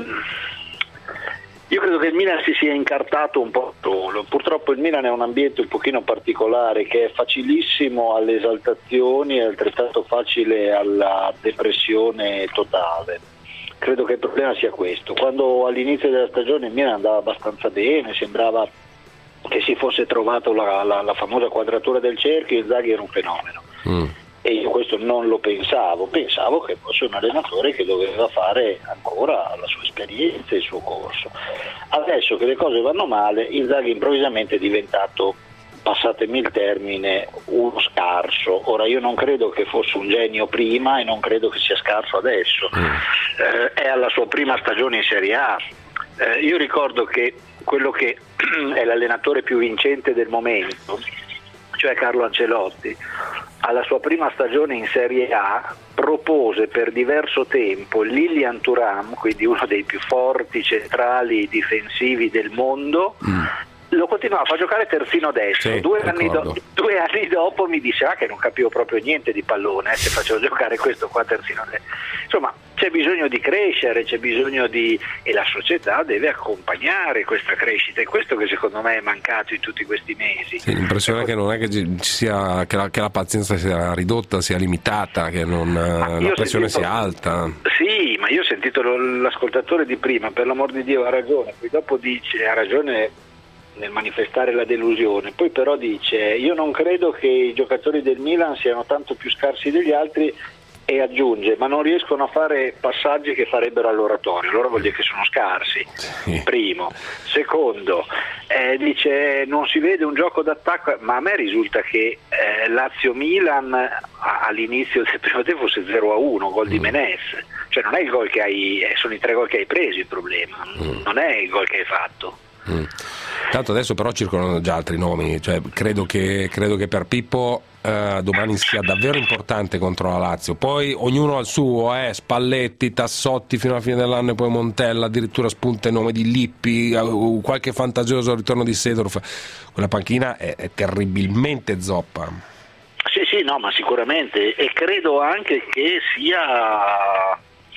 il Milan si sia incartato un po' solo. Purtroppo il Milan è un ambiente un pochino particolare che è facilissimo alle esaltazioni e altrettanto facile alla depressione totale. Credo che il problema sia questo. Quando all'inizio della stagione il Milan andava abbastanza bene, sembrava che si fosse trovato la famosa quadratura del cerchio, Inzaghi era un fenomeno. E io questo non lo pensavo che fosse un allenatore che doveva fare ancora la sua esperienza e il suo corso. Adesso che le cose vanno male, Inzaghi improvvisamente è diventato, passatemi il termine, uno scarso. Ora io non credo che fosse un genio prima e non credo che sia scarso adesso, è alla sua prima stagione in Serie A. Io ricordo che quello che è l'allenatore più vincente del momento, cioè Carlo Ancelotti, alla sua prima stagione in Serie A propose per diverso tempo Lilian Thuram, quindi uno dei più forti centrali difensivi del mondo, lo continuava a far giocare terzino destro. Sì, 2 anni dopo mi disse che non capivo proprio niente di pallone se facevo giocare questo qua terzino destro. Insomma, c'è bisogno di crescere, c'è bisogno e la società deve accompagnare questa crescita, è questo che secondo me è mancato in tutti questi mesi. Sì, l'impressione è che non è che ci sia che la pazienza sia ridotta, sia limitata, che la pressione sia alta. Sì, ma io ho sentito l'ascoltatore di prima, per l'amor di Dio ha ragione, poi dopo dice ha ragione nel manifestare la delusione, poi però dice io non credo che i giocatori del Milan siano tanto più scarsi degli altri, e aggiunge ma non riescono a fare passaggi che farebbero all'oratorio, allora vuol dire che sono scarsi. Primo. Secondo, dice non si vede un gioco d'attacco, ma a me risulta che Lazio-Milan all'inizio del primo tempo fosse 0-1, gol di Menez, cioè non è il gol che sono i 3 gol che hai preso il problema, non è il gol che hai fatto. Tanto adesso però circolano già altri nomi, cioè credo che per Pippo domani sia davvero importante contro la Lazio, poi ognuno al suo, Spalletti, Tassotti fino alla fine dell'anno e poi Montella, addirittura spunta il nome di Lippi, qualche fantasioso ritorno di Seedorf. Quella panchina è terribilmente zoppa. Sì, no, ma sicuramente, e credo anche che sia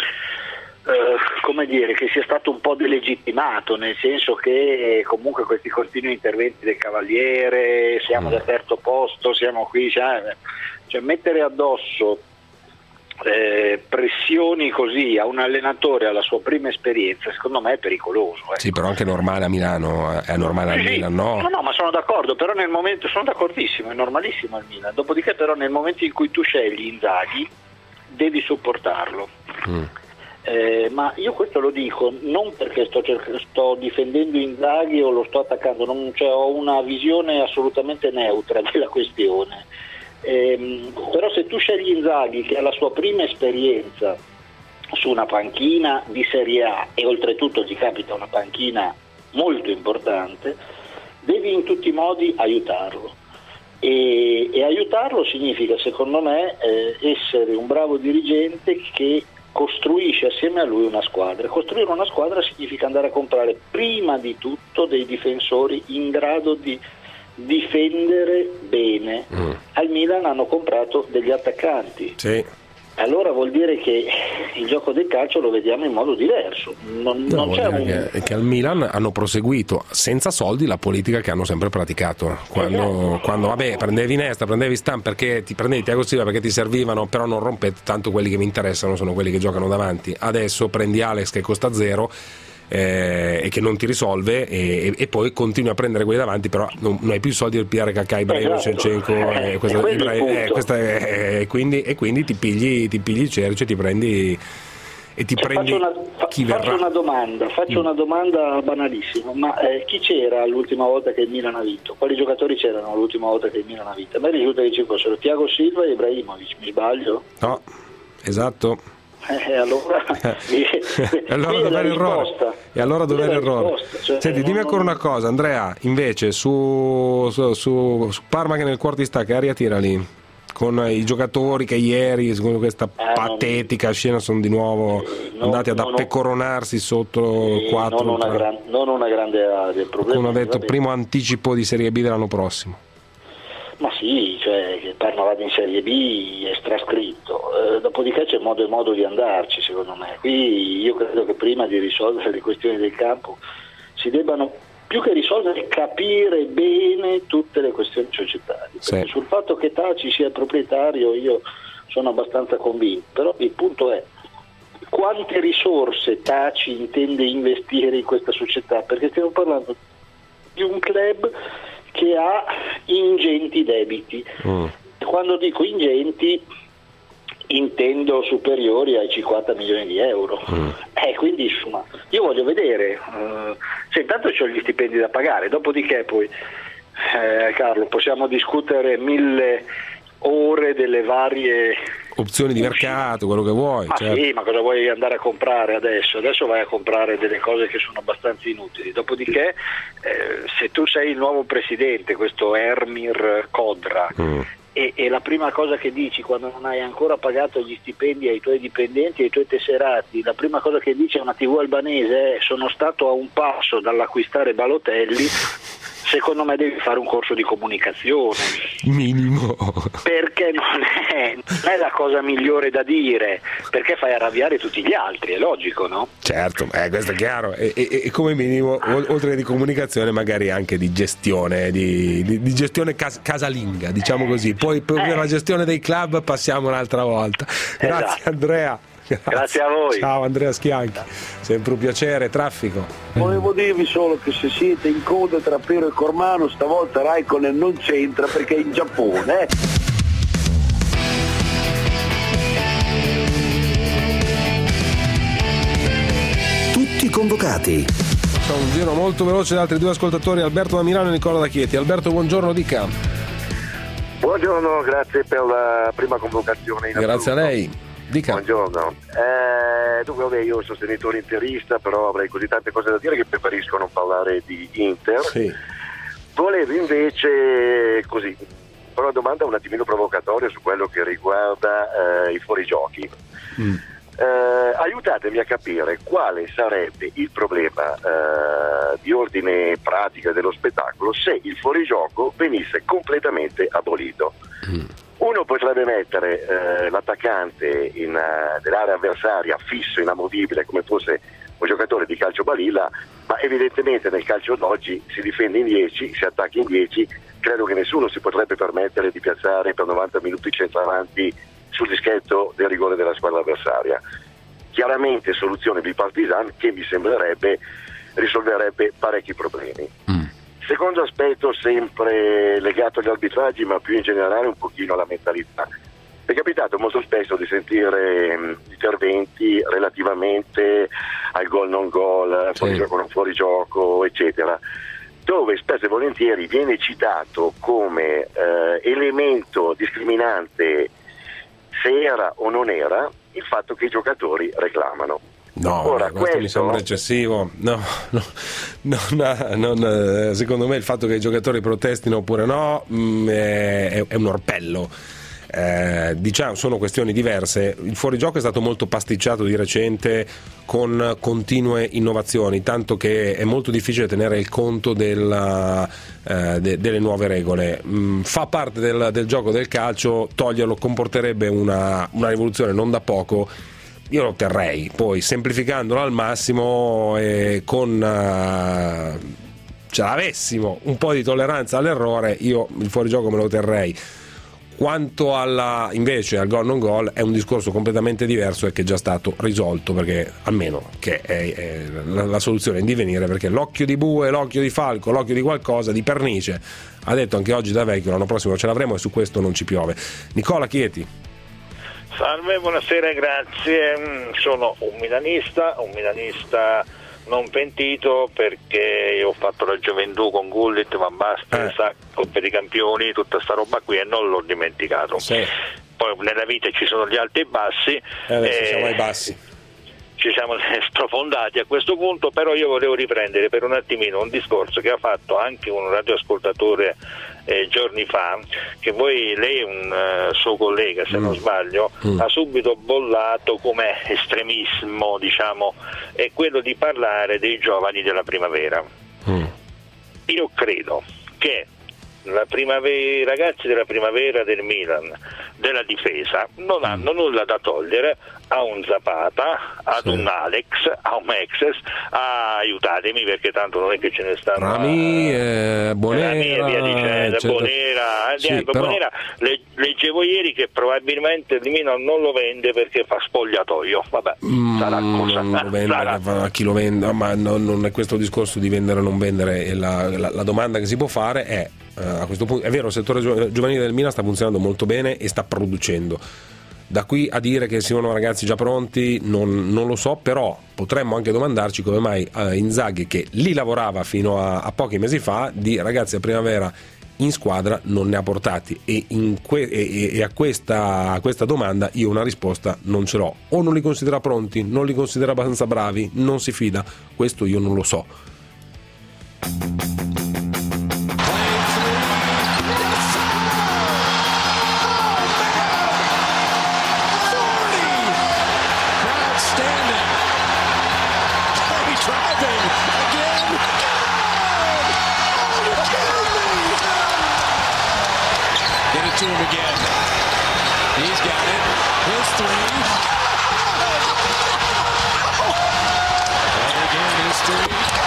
come dire, che sia stato un po' delegittimato, nel senso che comunque questi continui interventi del Cavaliere, siamo al terzo posto, siamo qui, cioè mettere addosso pressioni così a un allenatore alla sua prima esperienza, secondo me è pericoloso. Sì, però anche normale a Milano, è normale al Milan, no? No, ma sono d'accordo, però nel momento, sono d'accordissimo, è normalissimo al Milan, dopodiché però nel momento in cui tu scegli Inzaghi devi sopportarlo. Ma io questo lo dico non perché sto difendendo Inzaghi o lo sto attaccando, ho una visione assolutamente neutra della questione, però se tu scegli Inzaghi che ha la sua prima esperienza su una panchina di Serie A e oltretutto gli capita una panchina molto importante, devi in tutti i modi aiutarlo. E aiutarlo significa secondo me essere un bravo dirigente che costruisce assieme a lui una squadra. Costruire una squadra significa andare a comprare prima di tutto dei difensori in grado di difendere bene. Al Milan hanno comprato degli attaccanti. Sì. Allora vuol dire che il gioco del calcio lo vediamo in modo diverso. Non c'è che al Milan hanno proseguito senza soldi la politica che hanno sempre praticato. Quando prendevi Nesta, prendevi Stam perché ti prendevi Thiago Silva perché ti servivano, però non rompete, tanto quelli che mi interessano sono quelli che giocano davanti. Adesso prendi Alex che costa 0 e che non ti risolve e poi continui a prendere quelli davanti, però non hai più soldi del PRKK, Ibrahimovic, Shevchenko, quindi ti pigli il cerchio, ti prendi chi verrà. Faccio una domanda banalissima, ma chi c'era l'ultima volta che il Milan ha vinto? Quali giocatori c'erano l'ultima volta che il Milan ha vinto? A me risulta che ci fossero Thiago Silva e Ibrahimovic, mi sbaglio? No, esatto. Allora dov'è l'errore? Senti, dimmi ancora una cosa, Andrea, invece su Parma che nel cuore ti sta, che aria tira lì? Con i giocatori che ieri, secondo questa patetica scena, sono di nuovo andati ad appecoronarsi sotto 4. Non una grande aria, il problema. Come ho detto, primo anticipo di Serie B dell'anno prossimo. Ma sì, cioè che Parma vada in Serie B è trascritto, dopodiché c'è modo e modo di andarci, secondo me. Qui io credo che prima di risolvere le questioni del campo si debbano, più che risolvere, capire bene tutte le questioni societarie. Perché sul fatto che Taci sia il proprietario io sono abbastanza convinto, però il punto è quante risorse Taci intende investire in questa società, perché stiamo parlando di un club che ha ingenti debiti. Quando dico ingenti intendo superiori ai 50 milioni di euro. Quindi insomma io voglio vedere, intanto c'ho gli stipendi da pagare, dopodiché poi Carlo possiamo discutere 1000 ore delle varie opzioni di mercato, quello che vuoi. Sì, ma cosa vuoi andare a comprare adesso? Adesso vai a comprare delle cose che sono abbastanza inutili. Dopodiché se tu sei il nuovo presidente, questo Ermir Kodra, e la prima cosa che dici quando non hai ancora pagato gli stipendi ai tuoi dipendenti e ai tuoi tesserati, la prima cosa che dice una TV albanese è: sono stato a un passo dall'acquistare Balotelli, secondo me devi fare un corso di comunicazione minimo, perché non è la cosa migliore da dire, perché fai arrabbiare tutti gli altri, è logico, no? Certo, questo è chiaro, e come minimo oltre che di comunicazione magari anche di gestione, di gestione casalinga, diciamo così, poi per la gestione dei club passiamo un'altra volta. Grazie Andrea. Grazie a voi. Ciao Andrea Schianchi, sempre un piacere. Traffico. Volevo dirvi solo che se siete in coda tra Pero e Cormano, stavolta Raikkonen non c'entra perché è in Giappone. Tutti convocati. C'è un giro molto veloce da altri due ascoltatori, Alberto da Milano e Nicola da Chieti. Alberto, buongiorno, dica. Buongiorno, grazie per la prima convocazione. Grazie a lei. Dica. Buongiorno. Dunque, io sono sostenitore interista, però avrei così tante cose da dire che preferisco non parlare di Inter. Sì. Volevo invece però una domanda un attimino provocatoria su quello che riguarda i fuorigiochi. Aiutatemi a capire quale sarebbe il problema di ordine pratica dello spettacolo se il fuorigioco venisse completamente abolito. Uno potrebbe mettere l'attaccante dell'area avversaria fisso, inamovibile, come fosse un giocatore di calcio balilla, ma evidentemente nel calcio d'oggi si difende in 10, si attacca in 10, credo che nessuno si potrebbe permettere di piazzare per 90 minuti centravanti sul dischetto del rigore della squadra avversaria. Chiaramente soluzione bipartisan che mi sembrerebbe risolverebbe parecchi problemi. Secondo aspetto, sempre legato agli arbitraggi, ma più in generale un pochino alla mentalità. È capitato molto spesso di sentire interventi relativamente al gol non gol, fuorigioco non fuorigioco, eccetera, dove spesso e volentieri viene citato come elemento discriminante, se era o non era, il fatto che i giocatori reclamano. No, ora, questo mi sembra eccessivo. Secondo me il fatto che i giocatori protestino oppure no è un orpello. Diciamo, sono questioni diverse. Il fuorigioco è stato molto pasticciato di recente con continue innovazioni, tanto che è molto difficile tenere il conto delle nuove regole. Fa parte del gioco del calcio, toglierlo comporterebbe una rivoluzione non da poco. Io lo terrei, poi semplificandolo al massimo e ce l'avessimo un po' di tolleranza all'errore, io il fuorigioco me lo terrei. Quanto invece al gol non gol è un discorso completamente diverso e che è già stato risolto, perché almeno che è la soluzione in divenire, perché l'occhio di bue, l'occhio di falco, l'occhio di qualcosa, di pernice, ha detto anche oggi da vecchio, l'anno prossimo ce l'avremo e su questo non ci piove. Nicola Chieti. Salve, buonasera, grazie. Sono un milanista non pentito, perché ho fatto la gioventù con Gullit, Van Basten, Coppe dei Campioni, tutta sta roba qui e non l'ho dimenticato. Poi nella vita ci sono gli alti e bassi. Siamo ai bassi. Ci siamo sprofondati a questo punto, però io volevo riprendere per un attimino un discorso che ha fatto anche un radioascoltatore giorni fa, che lei è un suo collega, se non sbaglio, ha subito bollato come estremismo, diciamo, è quello di parlare dei giovani della primavera. Io credo che i ragazzi della primavera del Milan, della difesa, non hanno nulla da togliere a un Zapata, ad un Alex, a un Mexes, aiutatemi perché tanto non è che ce ne stanno Bonera, via dicendo, Bonera, leggevo ieri che probabilmente il Milan non lo vende perché fa spogliatoio, vabbè, sarà cosa lo vende, a chi lo vende, ma non è questo discorso di vendere o non vendere, la domanda che si può fare è a questo punto, è vero, il settore giovanile del Milan sta funzionando molto bene e sta producendo. Da qui a dire che siano ragazzi già pronti non lo so, però potremmo anche domandarci come mai Inzaghi, che lì lavorava fino a pochi mesi fa, di ragazzi a primavera in squadra non ne ha portati, e a questa domanda io una risposta non ce l'ho. O non li considera pronti, non li considera abbastanza bravi, non si fida, questo io non lo so. it to him again. He's got it. His three. And again, his three.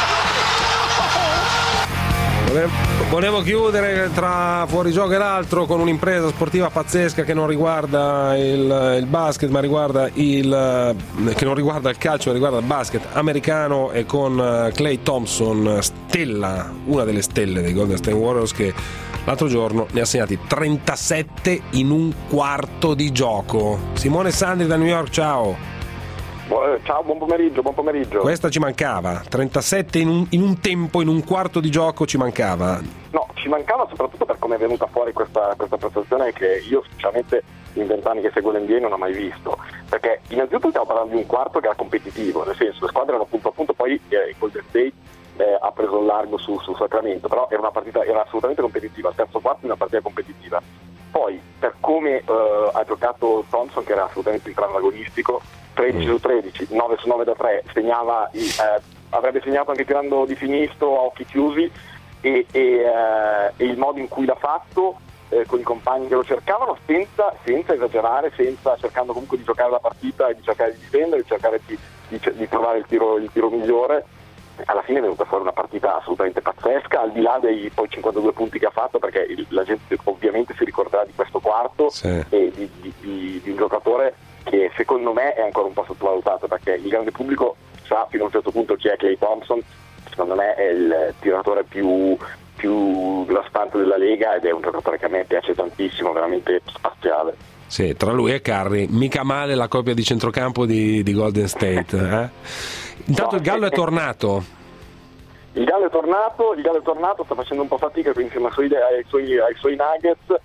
Volevo chiudere tra fuorigioco e l'altro con un'impresa sportiva pazzesca che non riguarda il basket, ma riguarda che non riguarda il calcio, ma riguarda il basket americano, e con Klay Thompson, stella, una delle stelle dei Golden State Warriors, che l'altro giorno ne ha segnati 37 in un quarto di gioco. Simone Sandri da New York, ciao. Ciao, buon pomeriggio. Questa ci mancava, 37 in un quarto di gioco ci mancava. No, ci mancava soprattutto per come è venuta fuori questa prestazione, che io sinceramente in 20 anni che seguo l'NBA non ho mai visto, perché innanzitutto stiamo parlando di un quarto che era competitivo, nel senso le squadre erano punto a punto, poi il Golden State ha preso il largo su Sacramento, però era una partita, era assolutamente competitiva, il terzo quarto una partita competitiva. Poi per come ha giocato Thompson, che era assolutamente intraagonistico, 13 su 13, 9 su 9 da 3, avrebbe segnato anche tirando di sinistro a occhi chiusi, e il modo in cui l'ha fatto con i compagni che lo cercavano, senza esagerare, cercando comunque di giocare la partita e di cercare di difendere, di cercare di trovare il tiro migliore. Alla fine è venuta fuori una partita assolutamente pazzesca, al di là dei poi 52 punti che ha fatto, perché la gente ovviamente si ricorderà di questo quarto, sì, e di un giocatore che secondo me è ancora un po' sottovalutato, perché il grande pubblico sa fino a un certo punto chi è Klay Thompson. Secondo me è il tiratore più devastante della Lega, ed è un giocatore che a me piace tantissimo, veramente spaziale. Sì, tra lui e Curry, mica male la coppia di centrocampo di Golden State. Intanto il Gallo è tornato. Il Gallo è tornato, sta facendo un po' fatica insieme ai suoi Nuggets.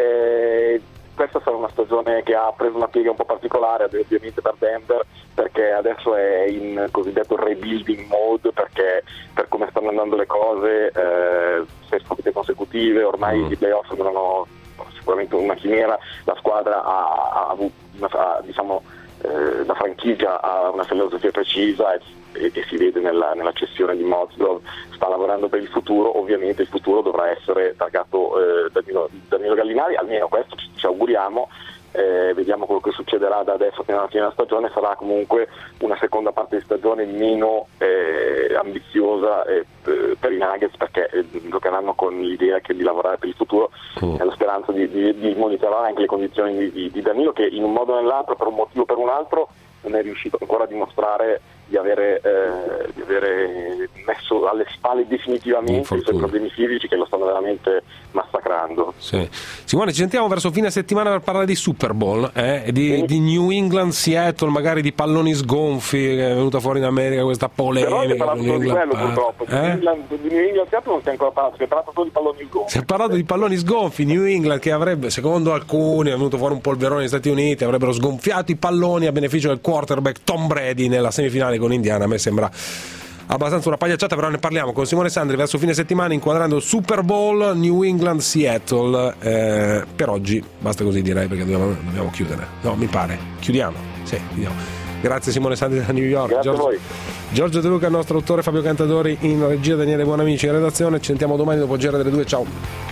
Questa sarà una stagione che ha preso una piega un po' particolare, ovviamente per Denver, perché adesso è in cosiddetto rebuilding mode, perché per come stanno andando le cose, 6 sconfitte consecutive, ormai i playoff sembrano sicuramente una chimera, la squadra ha avuto la franchigia ha una filosofia precisa e si vede nella cessione di Mozgov, sta lavorando per il futuro. Ovviamente il futuro dovrà essere targato Danilo Gallinari, almeno questo ci auguriamo. Vediamo quello che succederà da adesso fino alla fine della stagione. Sarà comunque una seconda parte di stagione meno ambiziosa per i Nuggets, perché giocheranno con l'idea di lavorare per il futuro, nella speranza di monitorare anche le condizioni di Danilo, che in un modo o nell'altro, per un motivo o per un altro, non è riuscito ancora a dimostrare di avere messo alle spalle definitivamente i suoi problemi fisici, che lo stanno veramente massacrando. Sì. Simone, ci sentiamo verso fine settimana per parlare di Super Bowl, di New England, Seattle, magari di palloni sgonfi, che è venuta fuori in America questa polemica. Però si è parlato solo di quello, purtroppo. Di New England Seattle non si è ancora parlato, si è parlato solo di palloni sgonfi. Si è parlato di palloni sgonfi. New England, che avrebbe, secondo alcuni, è venuto fuori un polverone negli Stati Uniti, avrebbero sgonfiato i palloni a beneficio del quarterback Tom Brady nella semifinale con Indiana. A me sembra abbastanza una pagliacciata, però ne parliamo con Simone Sandri verso fine settimana, inquadrando il Super Bowl New England Seattle. Per oggi basta così, direi, perché dobbiamo chiudere. No, mi pare. Chiudiamo. Grazie Simone Sandri da New York. Grazie a voi. Giorgio De Luca, il nostro autore, Fabio Cantadori in regia, Daniele Buonamici in redazione. Ci sentiamo domani dopo il GR delle 2. Ciao.